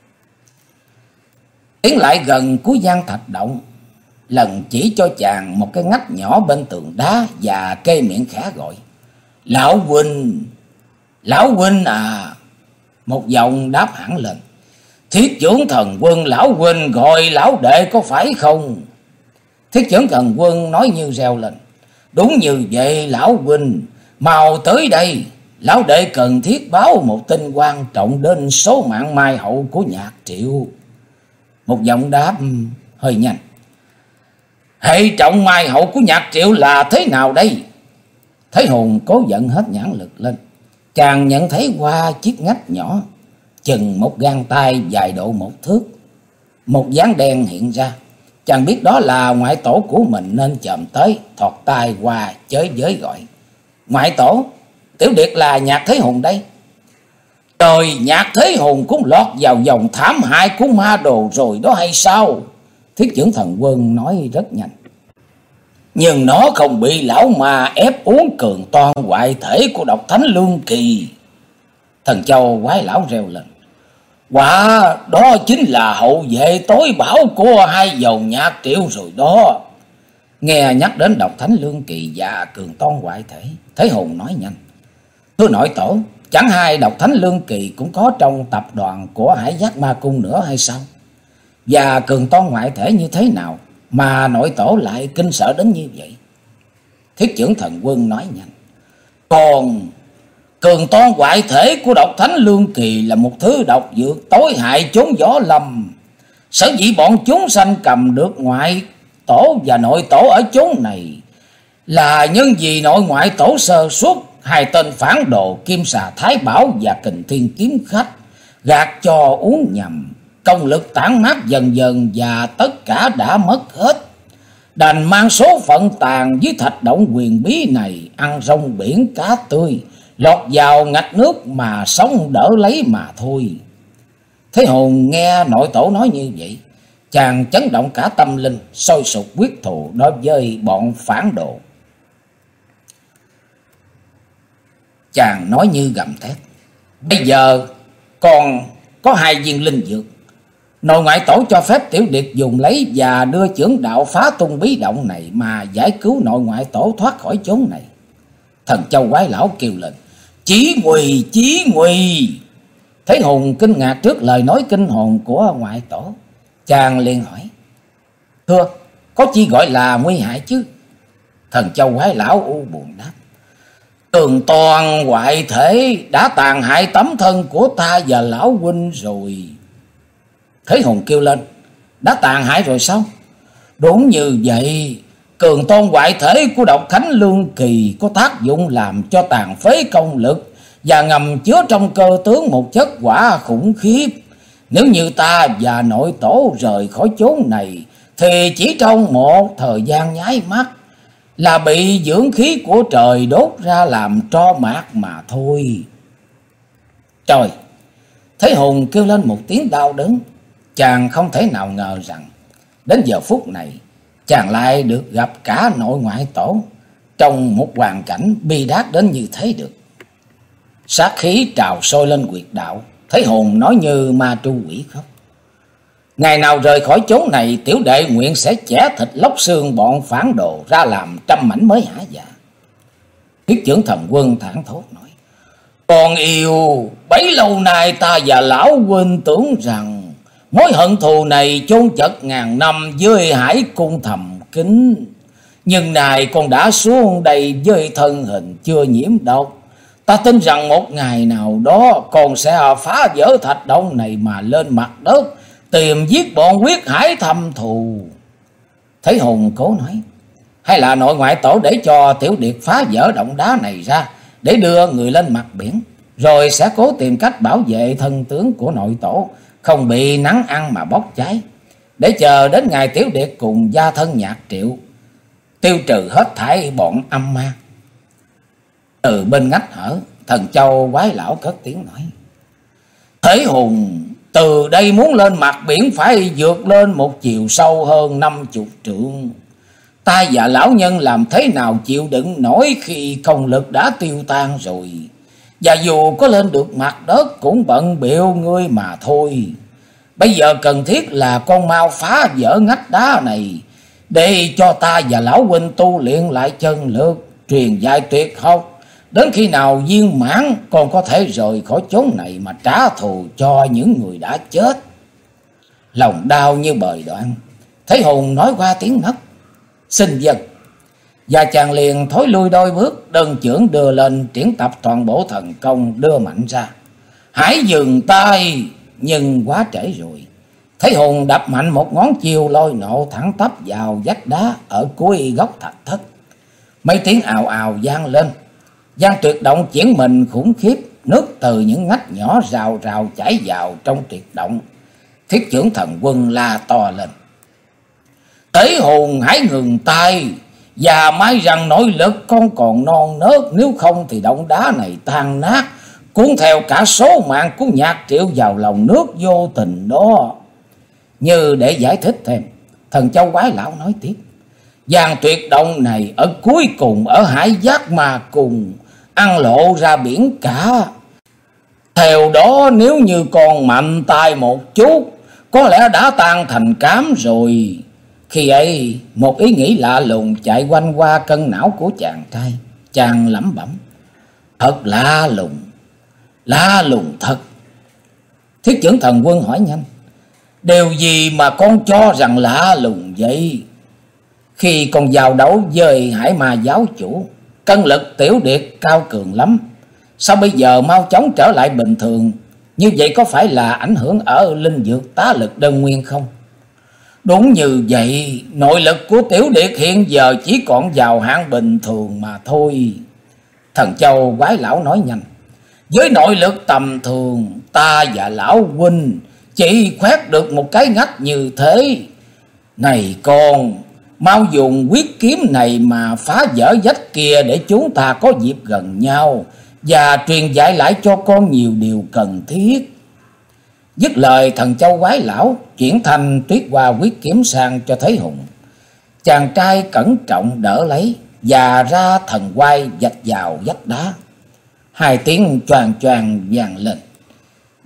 tiến lại gần cuối gian thạch động, lần chỉ cho chàng một cái ngách nhỏ bên tường đá và kê miệng khẽ gọi: Lão huynh, lão huynh à. Một giọng đáp hẳn lên: Thiết chưởng thần quân lão huynh gọi lão đệ có phải không? Thiết chưởng thần quân nói như reo lên: Đúng như vậy lão huynh, mau tới đây, lão đệ cần thiết báo một tin quan trọng đến số mạng mai hậu của Nhạc Triệu. Một giọng đáp hơi nhanh: Hệ trọng mai hậu của Nhạc Triệu là thế nào đây? Thế Hùng cố giận hết nhãn lực lên, chàng nhận thấy qua chiếc ngách nhỏ chừng một gang tay dài độ một thước, một dáng đen hiện ra. Chàng biết đó là ngoại tổ của mình nên chồm tới, thọt tay qua chới giới gọi: Ngoại tổ, tiểu điệt là Nhạc Thế Hùng đây. Trời, Nhạc Thế Hùng cũng lọt vào dòng thảm hại của ma đồ rồi đó hay sao? Thiết chưởng thần quân nói rất nhanh: Nhưng nó không bị lão ma ép uống cường toan hoại thể của độc thánh Lương Kỳ. Thần Châu quái lão reo lên: Quả đó chính là hậu vệ tối bảo của hai dầu Nhạc Triệu rồi đó. Nghe nhắc đến độc thánh Lương Kỳ và cường toan hoại thể, Thế Hùng nói nhanh: Thưa nội tổ, chẳng hay độc thánh Lương Kỳ cũng có trong tập đoàn của Hải Giác Ma Cung nữa hay sao? Và cường toan ngoại thể như thế nào mà nội tổ lại kinh sợ đến như vậy? Thiết chưởng thần quân nói nhanh: Còn cường toan ngoại thể của độc thánh Lương Kỳ là một thứ độc dược tối hại chốn võ lâm. Sở dĩ bọn chúng sanh cầm được ngoại tổ và nội tổ ở chốn này là nhân vì nội ngoại tổ sơ suất, hai tên phản đồ Kim Xà Thái Bảo và Kình Thiên Kiếm Khách gạt cho uống nhầm, công lực tản mát dần dần và tất cả đã mất hết. Đành mang số phận tàn với thạch động quyền bí này, ăn rong biển cá tươi, lọt vào ngạch nước mà sống đỡ lấy mà thôi. Thế Hùng nghe nội tổ nói như vậy, chàng chấn động cả tâm linh, sôi sục quyết thù đối với bọn phản đồ. Chàng nói như gầm thét: Bây giờ còn có hai viên linh dược. Nội ngoại tổ cho phép Tiểu Điệt dùng lấy và đưa chưởng đạo phá tung bí động này mà giải cứu nội ngoại tổ thoát khỏi chốn này. Thần Châu quái lão kêu lên: Chí nguy, chí nguy! Thế Hùng kinh ngạc trước lời nói kinh hồn của ngoại tổ. Chàng liền hỏi: Thưa, có chi gọi là nguy hại chứ? Thần Châu quái lão u buồn đáp: Tường toàn ngoại thể đã tàn hại tấm thân của ta và lão huynh rồi. Thế Hùng kêu lên: Đã tàn hại rồi sao? Đúng như vậy. Cường tôn ngoại thể của độc khánh lương kỳ có tác dụng làm cho tàn phế công lực và ngầm chứa trong cơ tướng một chất hỏa khủng khiếp. Nếu như ta và nội tổ rời khỏi chốn này thì chỉ trong một thời gian nháy mắt là bị dưỡng khí của trời đốt ra làm tro mạc mà thôi. Trời! Thế Hùng kêu lên một tiếng đau đớn. Chàng không thể nào ngờ rằng đến giờ phút này chàng lại được gặp cả nội ngoại tổ trong một hoàn cảnh bi đát đến như thế được. Sát khí trào sôi lên huyệt đạo. Thế Hùng nói như ma tru quỷ khóc: Ngày nào rời khỏi chốn này, tiểu đệ nguyện sẽ chẻ thịt lóc xương bọn phản đồ ra làm trăm mảnh mới hả dạ. Thiết Chưởng Thần Quân thẳng thốt nói: Con yêu, bấy lâu nay ta và lão huynh tưởng rằng mối hận thù này chôn chật ngàn năm với hải cung thầm kín. Nhưng này con đã xuống đây với thân hình chưa nhiễm độc. Ta tin rằng một ngày nào đó con sẽ phá vỡ thạch động này mà lên mặt đất tìm giết bọn quyết hải thâm thù. Thế Hùng cố nói: Hay là nội ngoại tổ để cho Tiểu Điệt phá vỡ động đá này ra để đưa người lên mặt biển, rồi sẽ cố tìm cách bảo vệ thân tướng của nội tổ không bị nắng ăn mà bốc cháy, để chờ đến ngày Tiểu Điệt cùng gia thân Nhạc Triệu tiêu trừ hết thảy bọn âm ma. Từ bên ngách hở, Thần Châu quái lão cất tiếng nói: Thế Hùng, từ đây muốn lên mặt biển phải vượt lên một chiều sâu hơn năm chục trượng. Ta và lão nhân làm thế nào chịu đựng nổi khi công lực đã tiêu tan rồi. Và dù có lên được mặt đất cũng bận bịu ngươi mà thôi. Bây giờ cần thiết là con mau phá vỡ ngách đá này để cho ta và lão huynh tu luyện lại chân lực, truyền dạy tuyệt học. Đến khi nào viên mãn, còn có thể rời khỏi chốn này mà trả thù cho những người đã chết. Lòng đau như bời đoạn, Thế Hùng nói qua tiếng ngất: Xin dân. Và chàng liền thối lui đôi bước, đơn chưởng đưa lên triển tập toàn bộ thần công đưa mạnh ra. Hãy dừng tay! Nhưng quá trễ rồi. Thế Hùng đập mạnh một ngón chiêu lôi nộ thẳng tắp vào vách đá ở cuối góc thạch thất. Mấy tiếng ào ào vang lên. Giang Tuyệt động chuyển mình khủng khiếp, nước từ những ngách nhỏ rào rào chảy vào trong tuyệt động. Thiết Chưởng Thần Quân la to lên: Thế Hùng, hãy ngừng tay, và may rằng nội lực con còn non nớt, nếu không thì động đá này tan nát, cuốn theo cả số mạng của Nhạc Triệu vào lòng nước vô tình đó. Như để giải thích thêm, Thần Châu quái lão nói tiếp: Giang Tuyệt động này ở cuối cùng, ở hải giác mà cùng ăn lộ ra biển cả. Theo đó, nếu như còn mạnh tay một chút, có lẽ đã tan thành cám rồi. Khi ấy, một ý nghĩ lạ lùng chạy quanh qua cân não của chàng trai. Chàng lẩm bẩm: Thật lạ lùng, lạ lùng thật. Thiết Chưởng Thần Quân hỏi nhanh: Điều gì mà con cho rằng lạ lùng vậy? Khi con giao đấu với Hải Ma giáo chủ, cân lực Tiểu Điệt cao cường lắm. Sao bây giờ mau chóng trở lại bình thường? Như vậy có phải là ảnh hưởng ở linh dược tá lực đơn nguyên không? Đúng như vậy, nội lực của Tiểu Điệt hiện giờ chỉ còn vào hạng bình thường mà thôi. Thần Châu quái lão nói nhanh: Với nội lực tầm thường, ta và lão huynh chỉ khoét được một cái ngách như thế. Này con, mau dùng quyết kiếm này mà phá vỡ vách kia để chúng ta có dịp gần nhau và truyền dạy lại cho con nhiều điều cần thiết. Dứt lời, Thần Châu quái lão chuyển thành Tuyết Hoa quyết kiếm sang cho Thế Hùng. Chàng trai cẩn trọng đỡ lấy và ra thần quay vạch vào vách đá. Hai tiếng choàng choàng vang lên.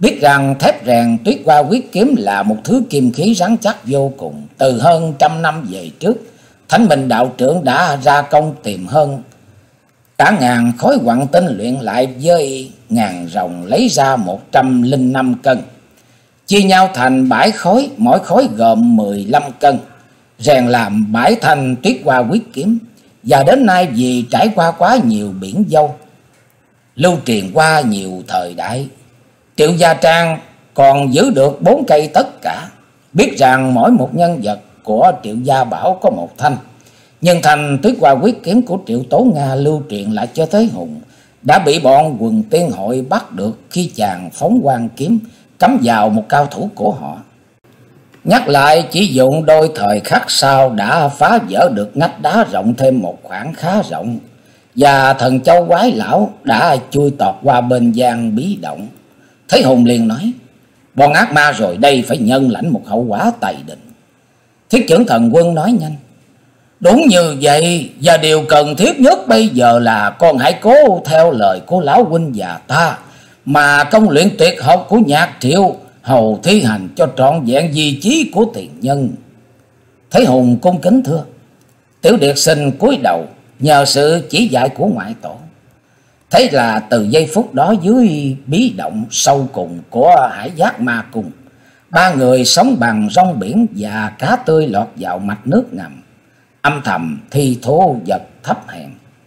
biết rằng thép rèn Tuyết Hoa Quyết Kiếm là một thứ kim khí rắn chắc vô cùng. Từ hơn trăm năm về trước, Thánh Minh đạo trưởng đã ra công tìm hơn cả ngàn khối quặng tinh luyện lại với ngàn rồng, lấy ra một trăm linh năm cân, chia nhau thành bảy khối, mỗi khối gồm mười lăm cân, rèn làm bảy thanh Tuyết Hoa Quyết Kiếm. Và đến nay vì trải qua quá nhiều biển dâu, lưu truyền qua nhiều thời đại, Triệu Gia Trang còn giữ được bốn cây tất cả. Biết rằng mỗi một nhân vật của Triệu Gia Bảo có một thanh, nhưng thanh Tuyết Hoa Quyết Kiếm của Triệu Tố Nga lưu truyền lại cho Thế Hùng đã bị bọn quần tiên hội bắt được khi chàng phóng quang kiếm cắm vào một cao thủ của họ. Nhắc lại chỉ dụng đôi thời khắc sau đã phá vỡ được ngách đá rộng thêm một khoảng khá rộng, và thần châu quái lão đã chui tọt qua bên gian bí động. Thế Hùng liền nói: bọn ác ma rồi đây phải nhân lãnh một hậu quả tày đình. Thiết Chưởng Thần Quân nói nhanh: đúng như vậy, và điều cần thiết nhất bây giờ là con hãy cố theo lời của lão huynh và ta, mà công luyện tuyệt học của Nhạc Triệu, hầu thi hành cho trọn vẹn vị trí của tiền nhân. Thế Hùng cung kính thưa: Tiểu Điệt xin cúi đầu nhờ sự chỉ dạy của ngoại tổ. Thế là từ giây phút đó, dưới bí động sâu cùng của Hải Giác Ma Cung, ba người sống bằng rong biển và cá tươi lọt vào mạch nước ngầm, âm thầm thi thố vật thấp hèn.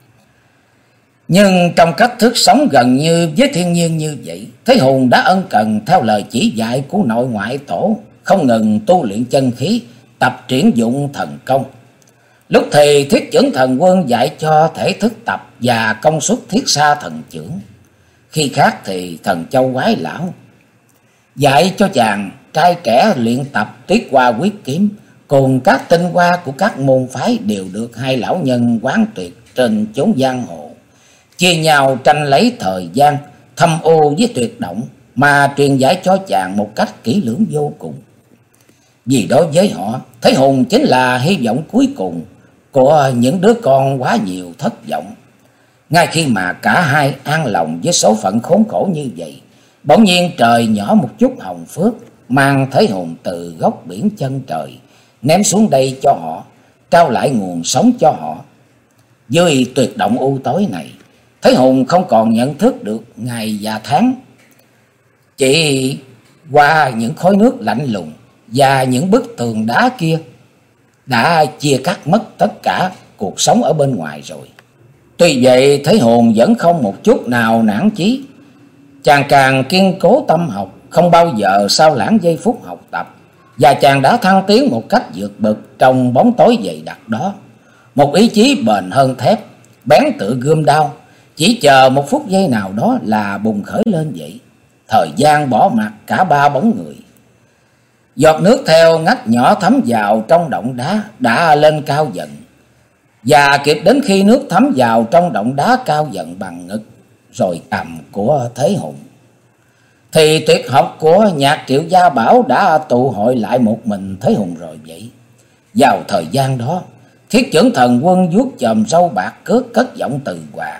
Nhưng trong cách thức sống gần như với thiên nhiên như vậy, Thế Hùng đã ân cần theo lời chỉ dạy của nội ngoại tổ, không ngừng tu luyện chân khí, tập triển dụng thần công. Lúc thì Thiết Chưởng Thần Quân dạy cho thể thức tập và công suất Thiết Sa Thần Chưởng, khi khác thì thần châu quái lão dạy cho chàng trai trẻ luyện tập Tuyết Hoa Quyết Kiếm, cùng các tinh hoa của các môn phái đều được hai lão nhân quán tuyệt trên chốn giang hồ, chia nhau tranh lấy thời gian, thâm ô với tuyệt động mà truyền giải cho chàng một cách kỹ lưỡng vô cùng. Vì đối với họ, Thế Hùng chính là hy vọng cuối cùng của những đứa con quá nhiều thất vọng. Ngay khi mà cả hai an lòng với số phận khốn khổ như vậy, bỗng nhiên trời nhỏ một chút hồng phước, mang Thế Hùng từ góc biển chân trời ném xuống đây cho họ, trao lại nguồn sống cho họ. Dưới tuyệt động u tối này, Thế Hùng không còn nhận thức được ngày và tháng, chỉ qua những khối nước lạnh lùng và những bức tường đá kia đã chia cắt mất tất cả cuộc sống ở bên ngoài rồi. Tuy vậy, Thế Hùng vẫn không một chút nào nản chí. Chàng càng kiên cố tâm học, không bao giờ sao lãng giây phút học tập, và chàng đã thăng tiến một cách vượt bậc trong bóng tối dày đặc đó. Một ý chí bền hơn thép, bén tựa gươm đao, chỉ chờ một phút giây nào đó là bùng khởi lên vậy. Thời gian bỏ mặc cả ba bóng người. Giọt nước theo ngách nhỏ thấm vào trong động đá đã lên cao dần, và kịp đến khi nước thấm vào trong động đá cao dần bằng ngực rồi cằm của Thế Hùng, thì tuyệt học của Nhạc Triệu Gia Bảo đã tụ hội lại một mình Thế Hùng rồi vậy. Vào thời gian đó, Thiết Chưởng Thần Quân vuốt chòm râu bạc cước cất giọng từ hòa: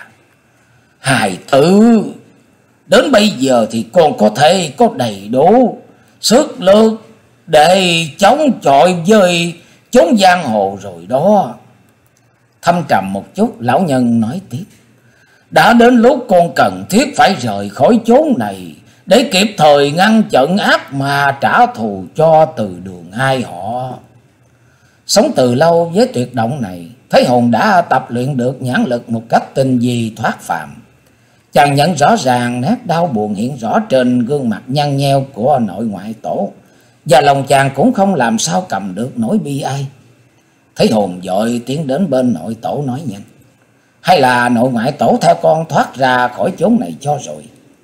hài tử, đến bây giờ thì con có thể có đầy đủ sức lực để chống chọi với chốn giang hồ rồi đó. Thâm trầm một chút, lão nhân nói tiếp: đã đến lúc con cần thiết phải rời khỏi chốn này để kịp thời ngăn chặn ác mà trả thù cho Từ Đường hai họ. Sống từ lâu với tuyệt động này, Thế Hùng đã tập luyện được nhãn lực một cách tinh vi thoát phàm. Chàng nhận rõ ràng nét đau buồn hiện rõ trên gương mặt nhăn nheo của nội ngoại tổ, và lòng chàng cũng không làm sao cầm được nỗi bi ai. Thế Hùng vội tiến đến bên nội tổ nói nhanh: hay là nội ngoại tổ theo con thoát ra khỏi chốn này cho rồi.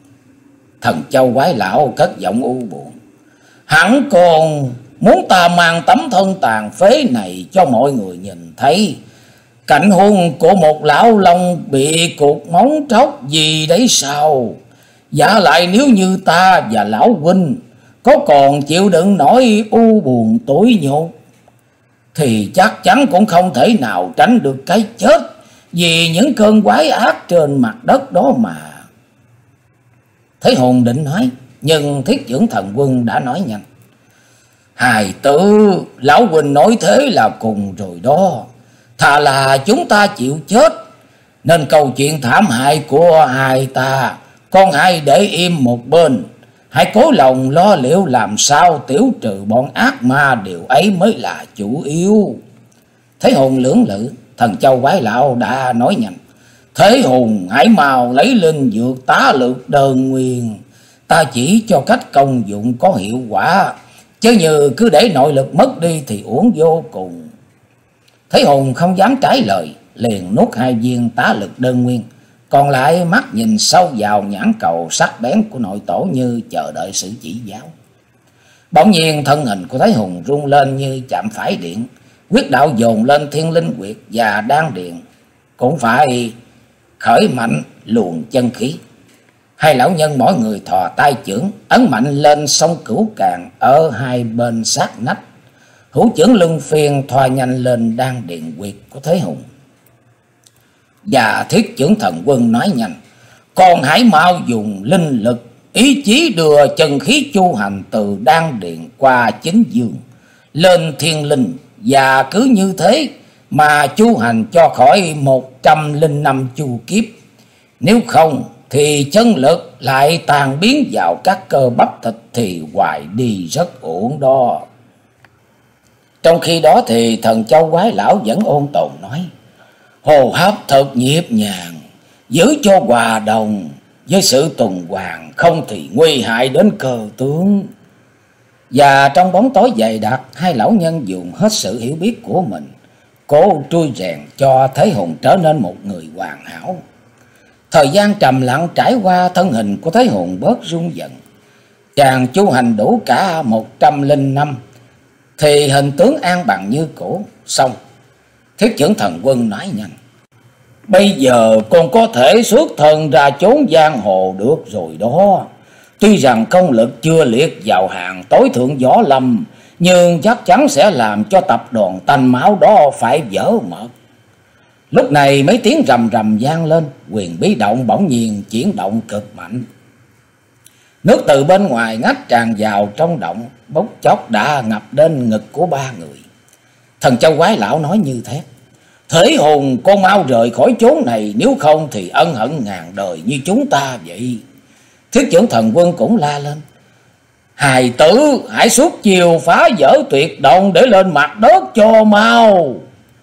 Thần châu quái lão cất giọng u buồn: hẳn còn muốn ta mang tấm thân tàn phế này cho mọi người nhìn thấy cảnh hung của một lão long bị cụt móng tróc gì đấy sao? Giả lại nếu như ta và lão huynh có còn chịu đựng nỗi u buồn tủi nhục, thì chắc chắn cũng không thể nào tránh được cái chết vì những cơn quái ác trên mặt đất đó mà. Thế Hùng định nói: nhưng Thiết Chưởng Thần Quân đã nói nhanh. Hài tử, lão huynh nói thế là cùng rồi đó. Thà là chúng ta chịu chết, nên câu chuyện thảm hại của hai ta con hãy để im một bên. Hãy cố lòng lo liệu làm sao tiểu trừ bọn ác ma, điều ấy mới là chủ yếu. Thế Hùng lưỡng lự, Thần Châu Quái Lão đã nói nhanh. Thế Hùng hãy mau lấy linh dược tá lược đơn nguyên, ta chỉ cho cách công dụng có hiệu quả, chứ như cứ để nội lực mất đi thì uổng vô cùng. Thế Hùng không dám trái lời, liền nuốt hai viên tá lực đơn nguyên, còn lại mắt nhìn sâu vào nhãn cầu sắc bén của nội tổ như chờ đợi sự chỉ giáo. Bỗng nhiên thân hình của Thế Hùng rung lên như chạm phải điện, quyết đạo dồn lên thiên linh quyệt và đan điện cũng phải khởi mạnh luồng chân khí. Hai lão nhân mỗi người thò tay chưởng ấn mạnh lên sông Cửu Càng ở hai bên sát nách. Hữu chưởng luân phiên thoa nhanh lên đan điện quyệt của Thế Hùng. Và Thiết Chưởng Thần Quân nói nhanh. Còn hãy mau dùng linh lực ý chí đưa chân khí chu hành từ đan điện qua chính dương lên thiên linh, và cứ như thế mà chu hành cho khỏi một trăm linh năm chu kiếp. Nếu không thì chân lực lại tàn biến vào các cơ bắp thịt thì hoài đi rất uổng đó. Trong khi đó thì Thần Châu Quái Lão vẫn ôn tồn nói. Hô hấp thật nhịp nhàng, giữ cho hòa đồng với sự tuần hoàn, không thì nguy hại đến cơ tướng. Và trong bóng tối dày đặc, hai lão nhân dùng hết sự hiểu biết của mình, cố trui rèn cho Thế Hùng trở nên một người hoàn hảo. Thời gian trầm lặng trải qua, thân hình của Thế Hùng bớt rung dần. Chàng chu hành đủ cả một trăm linh năm thì hình tướng an bằng như cũ. Xong Thiết Chưởng Thần Quân nói nhanh. Bây giờ con có thể xuất thân ra chốn giang hồ được rồi đó. Tuy rằng công lực chưa liệt vào hàng tối thượng võ lâm, nhưng chắc chắn sẽ làm cho tập đoàn tanh máu đó phải vỡ mật. Lúc này mấy tiếng rầm rầm vang lên, quyền bí động bỗng nhiên chuyển động cực mạnh. Nước từ bên ngoài ngách tràn vào trong động, bốc chốc đã ngập đến ngực của ba người. Thần Châu Quái Lão nói như thế. Thế Hùng, con mau rời khỏi chốn này, nếu không thì ân hận ngàn đời như chúng ta vậy. Thiết Chưởng Thần Quân cũng la lên. Hài tử, hãy xuất chiều phá vỡ tuyệt động để lên mặt đất cho mau.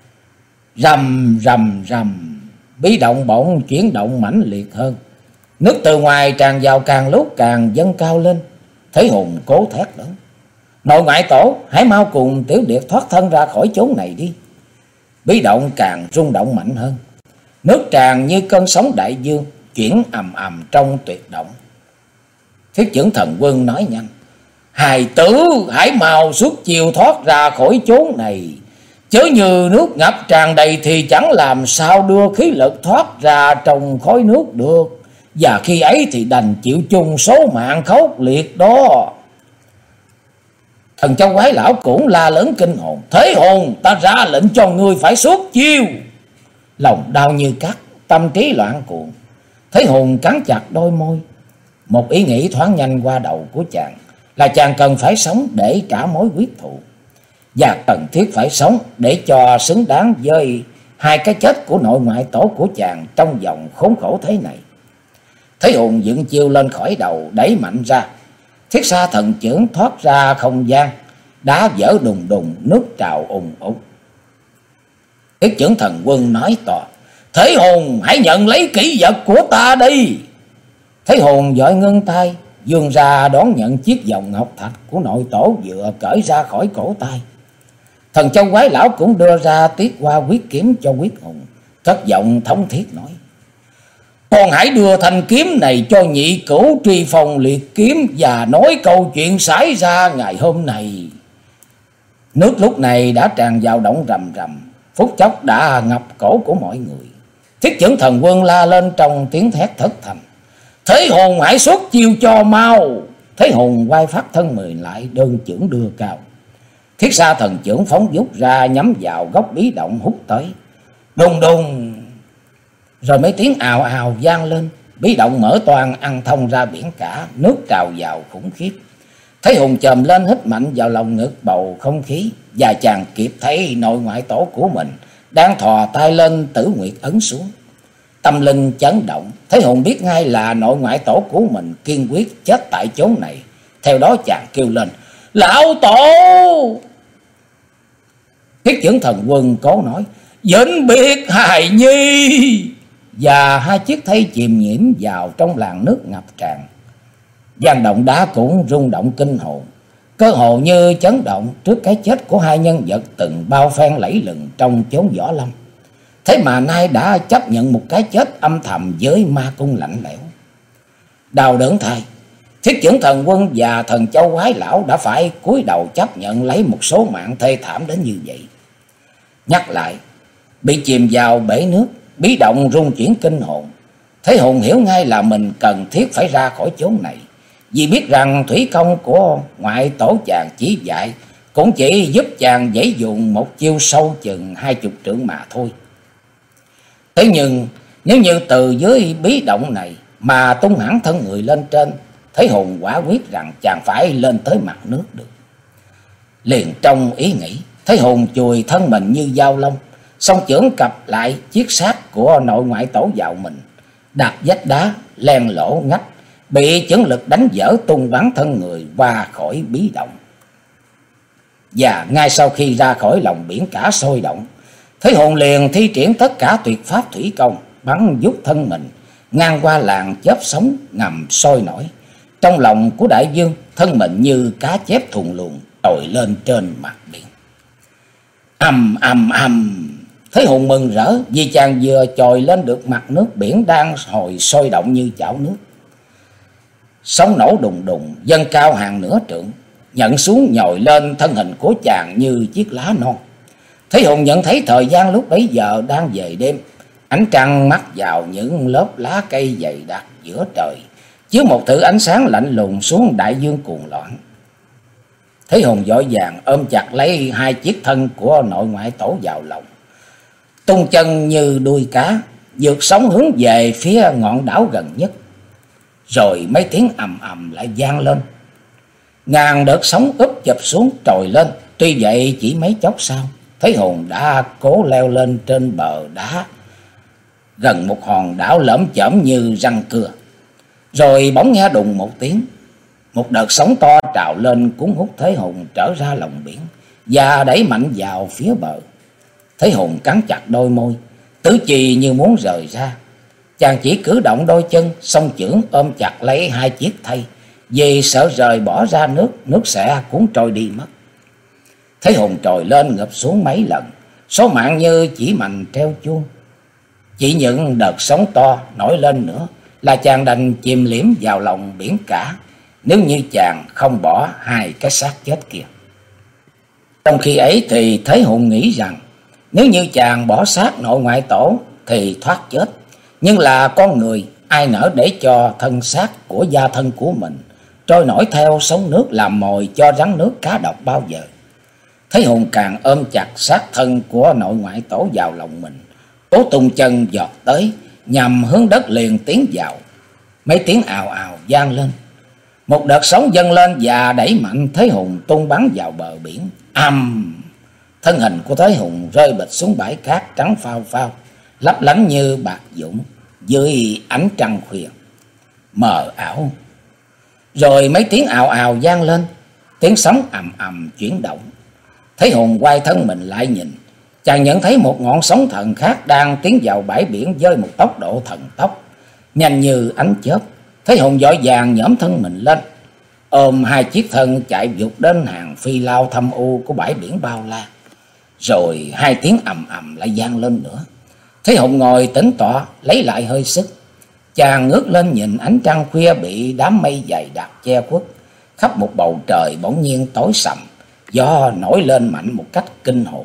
Rầm rầm rầm, bí động bỗng chuyển động mãnh liệt hơn. Nước từ ngoài tràn vào càng lúc càng dâng cao lên. Thế Hùng cố thét lớn. Nội ngoại tổ, hãy mau cùng Tiểu Điệt thoát thân ra khỏi chốn này đi. Bí động càng rung động mạnh hơn. Nước tràn như cơn sóng đại dương, chuyển ầm ầm trong tuyệt động. Thiết Chưởng Thần Quân nói nhanh. Hài tử, hãy mau xuất chiều thoát ra khỏi chốn này. Chớ như nước ngập tràn đầy thì chẳng làm sao đưa khí lực thoát ra trong khói nước được. Và khi ấy thì đành chịu chung số mạng khốc liệt đó. Thần Châu Quái Lão cũng la lớn kinh hồn. Thế Hùng, ta ra lệnh cho ngươi phải xuất chiêu. Lòng đau như cắt, tâm trí loạn cuồng. Thế Hùng cắn chặt đôi môi. Một ý nghĩ thoáng nhanh qua đầu của chàng là chàng cần phải sống để trả mối quyết thù, và cần thiết phải sống để cho xứng đáng với hai cái chết của nội ngoại tổ của chàng trong vòng khốn khổ thế này. Thế Hùng dựng chiêu lên khỏi đầu, đẩy mạnh ra. Thiết Sa Thần Chưởng thoát ra không gian, đá vỡ đùng đùng, nước trào ùng ục. Thiết Chưởng Thần Quân nói to. Thế Hùng, hãy nhận lấy kỷ vật của ta đi. Thế Hùng vội ngưng tay, vươn ra đón nhận chiếc vòng ngọc thạch của nội tổ vừa cởi ra khỏi cổ tay. Thần Châu Quái Lão cũng đưa ra Tiết Hoa Quyết Kiếm cho Quyết Hùng, cất giọng thống thiết nói. Con hãy đưa thanh kiếm này cho nhị cửu Truy Phong Liệt Kiếm và nói câu chuyện xảy ra ngày hôm nay. Nước lúc này đã tràn vào động rầm rầm, phút chốc đã ngập cổ của mọi người. Thiết Chưởng Thần Quân la lên trong tiếng thét thất thanh. Thế Hùng, hãy xuất chiêu cho mau. Thế Hùng quay phát thân mình lại, đơn chưởng đưa cao. Thiết Sa Thần Chưởng phóng vút ra nhắm vào góc bí động hút tới. Đùng đùng. Rồi mấy tiếng ào ào vang lên, bí động mở toang ăn thông ra biển cả, nước trào vào khủng khiếp. Thấy Hùng chồm lên hít mạnh vào lòng ngực bầu không khí, và chàng kịp thấy nội ngoại tổ của mình đang thò tay lên Tử Nguyệt ấn xuống. Tâm linh chấn động, Thấy Hùng biết ngay là nội ngoại tổ của mình kiên quyết chết tại chốn này. Theo đó chàng kêu lên: "Lão tổ!" Thiết Chưởng Thần Quân cố nói: "Vĩnh biệt hài nhi!" Và hai chiếc thây chìm nhiễm vào trong làn nước ngập tràn. Giang động đá cũng rung động kinh hồn, cơ hồ như chấn động trước cái chết của hai nhân vật từng bao phen lẫy lừng trong chốn võ lâm. Thế mà nay đã chấp nhận một cái chết âm thầm với ma cung lạnh lẽo. Đau đớn thay, Thiết Chưởng Thần Quân và Thần Châu Quái Lão đã phải cúi đầu chấp nhận lấy một số mạng thê thảm đến như vậy. Nhắc lại, bị chìm vào bể nước, bí động rung chuyển kinh hồn. Thế Hùng hiểu ngay là mình cần thiết phải ra khỏi chốn này, vì biết rằng thủy công của ngoại tổ chàng chỉ dạy cũng chỉ giúp chàng dễ dùng một chiêu sâu chừng hai chục trượng mà thôi. Thế nhưng nếu như từ dưới bí động này mà tung hẳn thân người lên trên, Thế Hùng quả quyết rằng chàng phải lên tới mặt nước được. Liền trong ý nghĩ, Thế Hùng chùi thân mình như dao lông, song chưởng cặp lại chiếc xác của nội ngoại tổ vào mình, đạp vách đá len lỗ ngách, bị chưởng lực đánh vỡ tung bắn thân người qua khỏi bí động. Và ngay sau khi ra khỏi lòng biển cả sôi động, Thế Hùng liền thi triển tất cả tuyệt pháp thủy công, bắn vút thân mình ngang qua làn chớp sóng ngầm sôi nổi. Trong lòng của đại dương, thân mình như cá chép thùng luồng trồi lên trên mặt biển. Ầm ầm ầm, Thế Hùng mừng rỡ vì chàng vừa chồi lên được mặt nước biển đang hồi sôi động như chảo nước. Sóng nổ đùng đùng dâng cao hàng nửa trượng, nhận xuống nhồi lên thân hình của chàng như chiếc lá non. Thế Hùng nhận thấy thời gian lúc bấy giờ đang về đêm, ánh trăng mắc vào những lớp lá cây dày đặc giữa trời, chiếu một thứ ánh sáng lạnh lùng xuống đại dương cuồng loạn. Thế Hùng vội vàng ôm chặt lấy hai chiếc thân của nội ngoại tổ vào lòng, tung chân như đuôi cá, vượt sóng hướng về phía ngọn đảo gần nhất. Rồi mấy tiếng ầm ầm lại vang lên, ngàn đợt sóng úp chụp xuống trồi lên. Tuy vậy chỉ mấy chốc sau, Thế Hùng đã cố leo lên trên bờ đá gần một hòn đảo lởm chởm như răng cưa. Rồi bỗng nghe đùng một tiếng, một đợt sóng to trào lên cuốn hút Thế Hùng trở ra lòng biển và đẩy mạnh vào phía bờ. Thế Hùng cắn chặt đôi môi, tứ chi như muốn rời ra. Chàng chỉ cử động đôi chân, song chưởng ôm chặt lấy hai chiếc thây, vì sợ rời bỏ ra nước, nước sẽ cuốn trôi đi mất. Thế Hùng trồi lên ngập xuống mấy lần, số mạng như chỉ mành treo chuông. Chỉ những đợt sóng to nổi lên nữa là chàng đành chìm liễm vào lòng biển cả, nếu như chàng không bỏ hai cái xác chết kia. Trong khi ấy thì Thế Hùng nghĩ rằng nếu như chàng bỏ xác nội ngoại tổ thì thoát chết, nhưng là con người, ai nỡ để cho thân xác của gia thân của mình trôi nổi theo sóng nước làm mồi cho rắn nước cá độc bao giờ. Thế Hùng càng ôm chặt xác thân của nội ngoại tổ vào lòng mình, cố tung chân giọt tới nhằm hướng đất liền tiến vào. Mấy tiếng ào ào vang lên, một đợt sóng dâng lên và đẩy mạnh Thế Hùng tung bắn vào bờ biển. Ầm, thân hình của Thế Hùng rơi bịch xuống bãi cát trắng phao phao, lấp lánh như bạc dũng dưới ánh trăng khuya mờ ảo. Rồi mấy tiếng ào ào vang lên, tiếng sóng ầm ầm chuyển động. Thế Hùng quay thân mình lại nhìn, chàng nhận thấy một ngọn sóng thần khác đang tiến vào bãi biển với một tốc độ thần tốc, nhanh như ánh chớp. Thế Hùng vội vàng nhổm thân mình lên, ôm hai chiếc thân chạy vụt đến hàng phi lao thâm u của bãi biển bao la. Rồi hai tiếng ầm ầm lại vang lên nữa. Thế Hùng ngồi tĩnh tọa lấy lại hơi sức. Chàng ngước lên nhìn ánh trăng khuya bị đám mây dày đặc che khuất, khắp một bầu trời bỗng nhiên tối sầm, gió nổi lên mạnh một cách kinh hồn.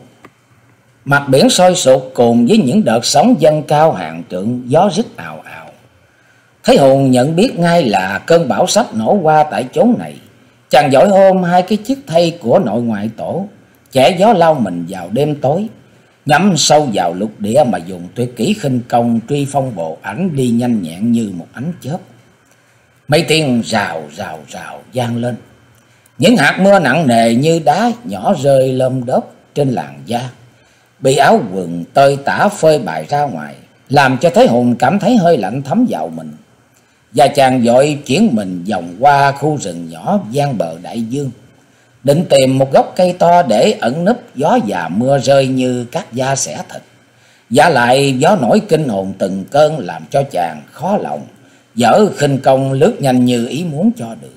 Mặt biển sôi sục cùng với những đợt sóng dâng cao hàng trượng, gió rít ào ào. Thế Hùng nhận biết ngay là cơn bão sắp nổ qua tại chốn này. Chàng vội ôm hai cái chiếc thây của nội ngoại tổ, chẻ gió lao mình vào đêm tối. nhắm sâu vào lục địa mà dùng tuyệt kỹ khinh công truy phong bộ ảnh đi nhanh nhẹn như một ánh chớp. Mấy tiếng rào rào rào vang lên. Những hạt mưa nặng nề như đá nhỏ rơi lơm đốp trên làn da, bị áo quần tơi tả phơi bày ra ngoài, làm cho Thế Hùng cảm thấy hơi lạnh thấm vào mình. Và chàng vội chuyển mình vòng qua khu rừng nhỏ ven bờ đại dương, định tìm một gốc cây to để ẩn núp gió và mưa rơi như cắt da xẻ thịt. Giả lại gió nổi kinh hồn từng cơn làm cho chàng khó lòng dở khinh công lướt nhanh như ý muốn cho được.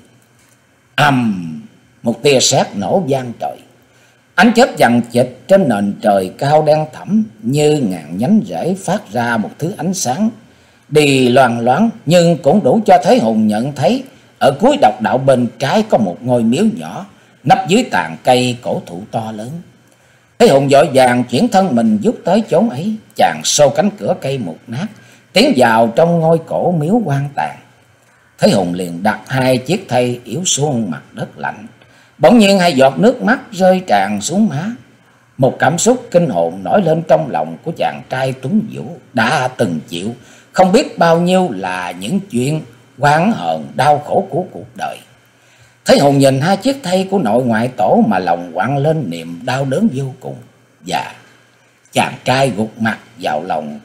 Ầm, một tia sét nổ vang trời. Ánh chớp giằng chịch trên nền trời cao đen thẫm như ngàn nhánh rễ phát ra một thứ ánh sáng đi loang loáng, nhưng cũng đủ cho Thế Hùng nhận thấy ở cuối độc đạo bên trái có một ngôi miếu nhỏ nấp dưới tàn cây cổ thụ to lớn. Thế Hùng vội vàng chuyển thân mình giúp tới chốn ấy, chàng xô cánh cửa cây mục nát tiến vào trong ngôi cổ miếu hoang tàn. Thế Hùng liền đặt hai chiếc thây yểu xuống mặt đất lạnh. Bỗng nhiên hai giọt nước mắt rơi tràn xuống má. Một cảm xúc kinh hồn nổi lên trong lòng của chàng trai tuấn vũ đã từng chịu không biết bao nhiêu là những chuyện oán hờn đau khổ của cuộc đời. Thế Hùng nhìn hai chiếc thây của nội ngoại tổ mà lòng quặn lên niềm đau đớn vô cùng. Và chàng trai gục mặt vào lòng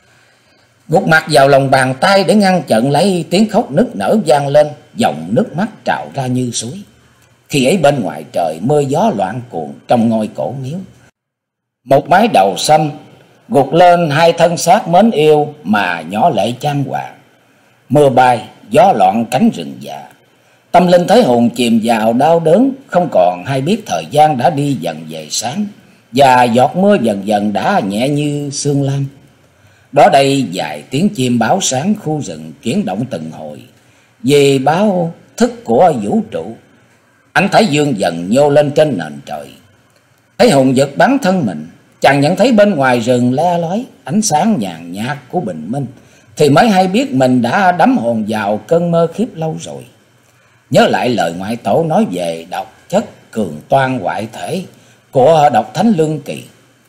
Gục mặt vào lòng bàn tay để ngăn chặn lấy tiếng khóc nức nở vang lên, dòng nước mắt trào ra như suối. Khi ấy bên ngoài trời mưa gió loạn cuộn trong ngôi cổ miếu. Một mái đầu xanh gục lên hai thân xác mến yêu mà nhỏ lệ chan hòa. Mưa bay, gió loạn cánh rừng già. Tâm linh Thế Hùng chìm vào đau đớn, không còn hay biết thời gian đã đi dần về sáng, và giọt mưa dần dần đã nhẹ như sương lam. Đó đây vài tiếng chim báo sáng khu rừng chuyển động từng hồi, vì báo thức của vũ trụ. Ánh thái dương dần nhô lên trên nền trời. Thế Hùng giật bắn thân mình, chàng nhận thấy bên ngoài rừng le lói ánh sáng nhàn nhạt của bình minh, thì mới hay biết mình đã đắm hồn vào cơn mơ khiếp lâu rồi. Nhớ lại lời ngoại tổ nói về độc chất cường toan ngoại thể của độc thánh Lương Kỳ.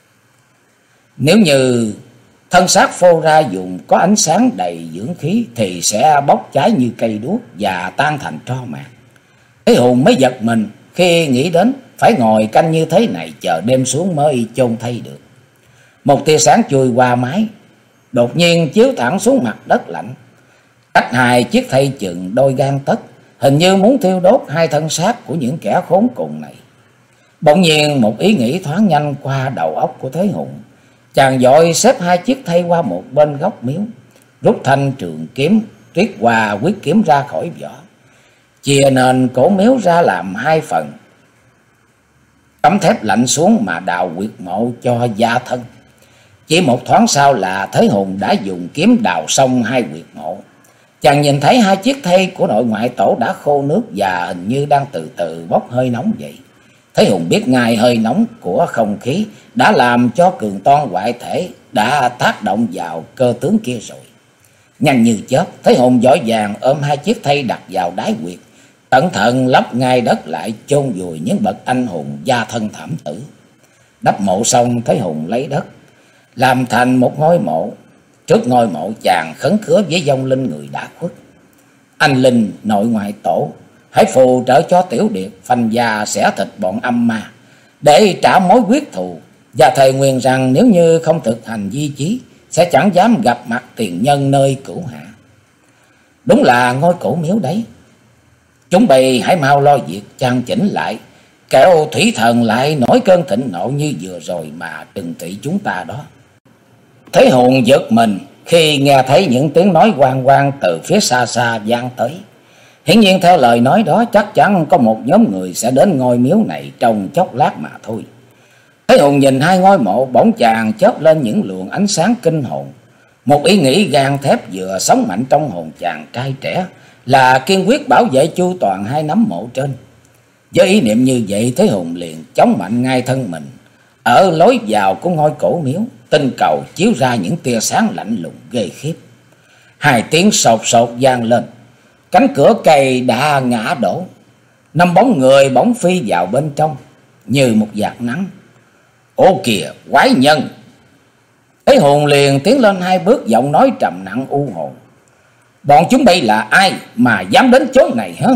Nếu như thân xác phô ra dùng có ánh sáng đầy dưỡng khí thì sẽ bốc cháy như cây đuốc và tan thành tro mạc. Thế Hùng mới giật mình khi nghĩ đến phải ngồi canh như thế này chờ đêm xuống mới chôn thây được. Một tia sáng chui qua mái, đột nhiên chiếu thẳng xuống mặt đất lạnh, cách hai chiếc thây chừng đôi gang tấc, hình như muốn thiêu đốt hai thân xác của những kẻ khốn cùng này. Bỗng nhiên một ý nghĩ thoáng nhanh qua đầu óc của Thế Hùng. Chàng vội xếp hai chiếc thây qua một bên góc miếu, rút thanh trường kiếm Tuyết Hoa quyết kiếm ra khỏi vỏ, chìa nền cổ miếu ra làm hai phần, cắm thép lạnh xuống mà đào huyệt mộ cho gia thân. Chỉ một thoáng sau là Thế Hùng đã dùng kiếm đào xong hai huyệt mộ. Chàng nhìn thấy hai chiếc thây của nội ngoại tổ đã khô nước và hình như đang từ từ bốc hơi nóng vậy. Thế Hùng biết ngay hơi nóng của không khí đã làm cho cường toan ngoại thể đã tác động vào cơ tướng kia rồi. Nhanh như chớp, Thế Hùng vội vàng ôm hai chiếc thây đặt vào đáy huyệt, cẩn thận lấp ngay đất lại chôn vùi những bậc anh hùng gia thân thảm tử. Đắp mộ xong, Thế Hùng lấy đất làm thành một ngôi mộ. Trước ngôi mộ chàng khấn khứa với vong linh người đã khuất. Anh linh nội ngoại tổ, hãy phù trợ cho Tiểu Điệt phanh da xẻ thịt bọn âm ma để trả mối quyết thù, và thề nguyền rằng nếu như không thực hành di chí sẽ chẳng dám gặp mặt tiền nhân nơi cửu hạ. Đúng là ngôi cổ miếu đấy. Chúng bày hãy mau lo việc trang chỉnh lại, kẻo thủy thần lại nổi cơn thịnh nộ như vừa rồi mà trừng trị chúng ta đó. Thế Hùng giật mình khi nghe thấy những tiếng nói oang oang từ phía xa xa vang tới. Hiển nhiên theo lời nói đó chắc chắn có một nhóm người sẽ đến ngôi miếu này trong chốc lát mà thôi. Thế Hùng nhìn hai ngôi mộ, bỗng chàng chớp lên những luồng ánh sáng kinh hồn. Một ý nghĩ gan thép vừa sống mạnh trong hồn chàng trai trẻ là kiên quyết bảo vệ chu toàn hai nấm mộ trên. Với ý niệm như vậy, Thế Hùng liền chống mạnh ngay thân mình ở lối vào của ngôi cổ miếu. Tinh cầu chiếu ra những tia sáng lạnh lùng ghê khiếp. Hai tiếng sột sột vang lên, cánh cửa cây đã ngã đổ. Năm bóng người bỗng phi vào bên trong như một vạt nắng. Ô kìa, quái nhân, Thế Hùng liền tiến lên hai bước, giọng nói trầm nặng u hồn: bọn chúng đây là ai mà dám đến chốn này hả?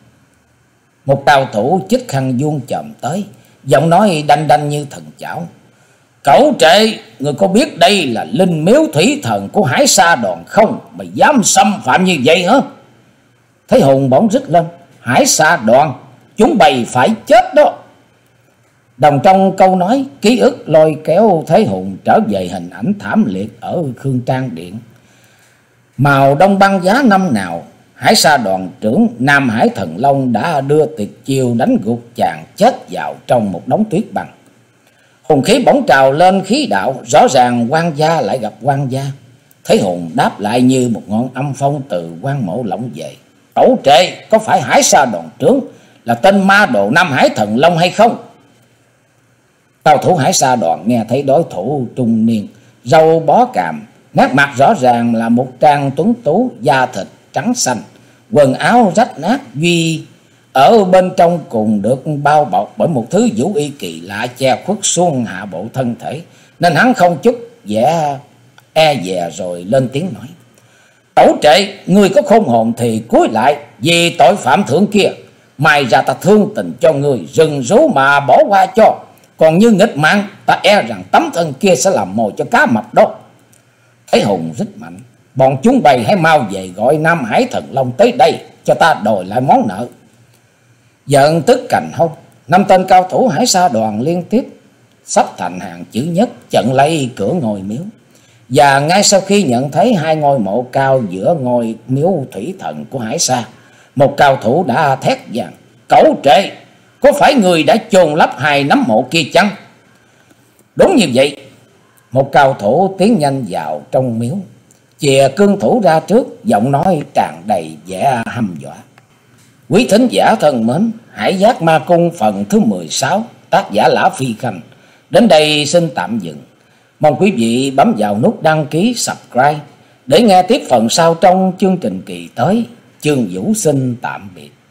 Một cao thủ chích khăn vuông chồm tới, giọng nói đanh đanh như thần chảo: Cẩu trệ, người có biết đây là linh miếu thủy thần của Hải Sa Đoàn không, mà dám xâm phạm như vậy hả? Thế Hùng bỗng rít lên: Hải Sa Đoàn, chúng bày phải chết đó. Đồng trong câu nói, ký ức lôi kéo Thế Hùng trở về hình ảnh thảm liệt ở Khương Trang Điện. Màu đông băng giá năm nào, Hải Sa Đoàn trưởng Nam Hải Thần Long đã đưa tiệt chiêu đánh gục chàng chết vào trong một đống tuyết băng. Hùng khí bỗng trào lên khí đạo, rõ ràng quan gia lại gặp quan gia. Thế Hùng đáp lại như một ngọn âm phong từ quan mộ lỏng về: Cẩu trệ, có phải Hải Sa Đoàn trưởng là tên ma đồ Nam Hải Thần Long hay không? Cao thủ Hải Sa Đoàn nghe thấy đối thủ trung niên, râu bó càm, nét mặt rõ ràng là một trang tuấn tú, da thịt trắng xanh, quần áo rách nát, duy ở bên trong cùng được bao bọc bởi một thứ vũ y kỳ lạ che khuất xuống hạ bộ thân thể, nên hắn không chút vẻ e dè rồi lên tiếng nói: Cẩu trệ, người có khôn hồn thì cúi lại, vì tội phạm thượng kia, mai ra ta thương tình cho người, rừng rú mà bỏ qua cho. Còn như nghịch mạng, ta e rằng tấm thân kia sẽ làm mồi cho cá mập đó. Thế Hùng rít mạnh: Bọn chúng bày hãy mau về gọi Nam Hải Thần Long tới đây, cho ta đòi lại món nợ. Giận tức cành hông, năm tên cao thủ Hải Sa Đoàn liên tiếp sắp thành hàng chữ nhất chặn lấy cửa ngôi miếu. Và ngay sau khi nhận thấy hai ngôi mộ cao giữa ngôi miếu thủy thần của Hải Sa, một cao thủ đã thét vang: Cẩu trệ, có phải người đã chôn lấp hai nấm mộ kia chăng? Đúng như vậy. Một cao thủ tiến nhanh vào trong miếu, chìa cương thủ ra trước, giọng nói tràn đầy vẻ hăm dọa: Quý thính giả thân mến, Hải Giác Ma Cung phần thứ mười sáu, tác giả Lã Phi Khanh đến đây xin tạm dừng. Mong quý vị bấm vào nút đăng ký subscribe để nghe tiếp phần sau trong chương trình kỳ tới. Chương Vũ xin tạm biệt.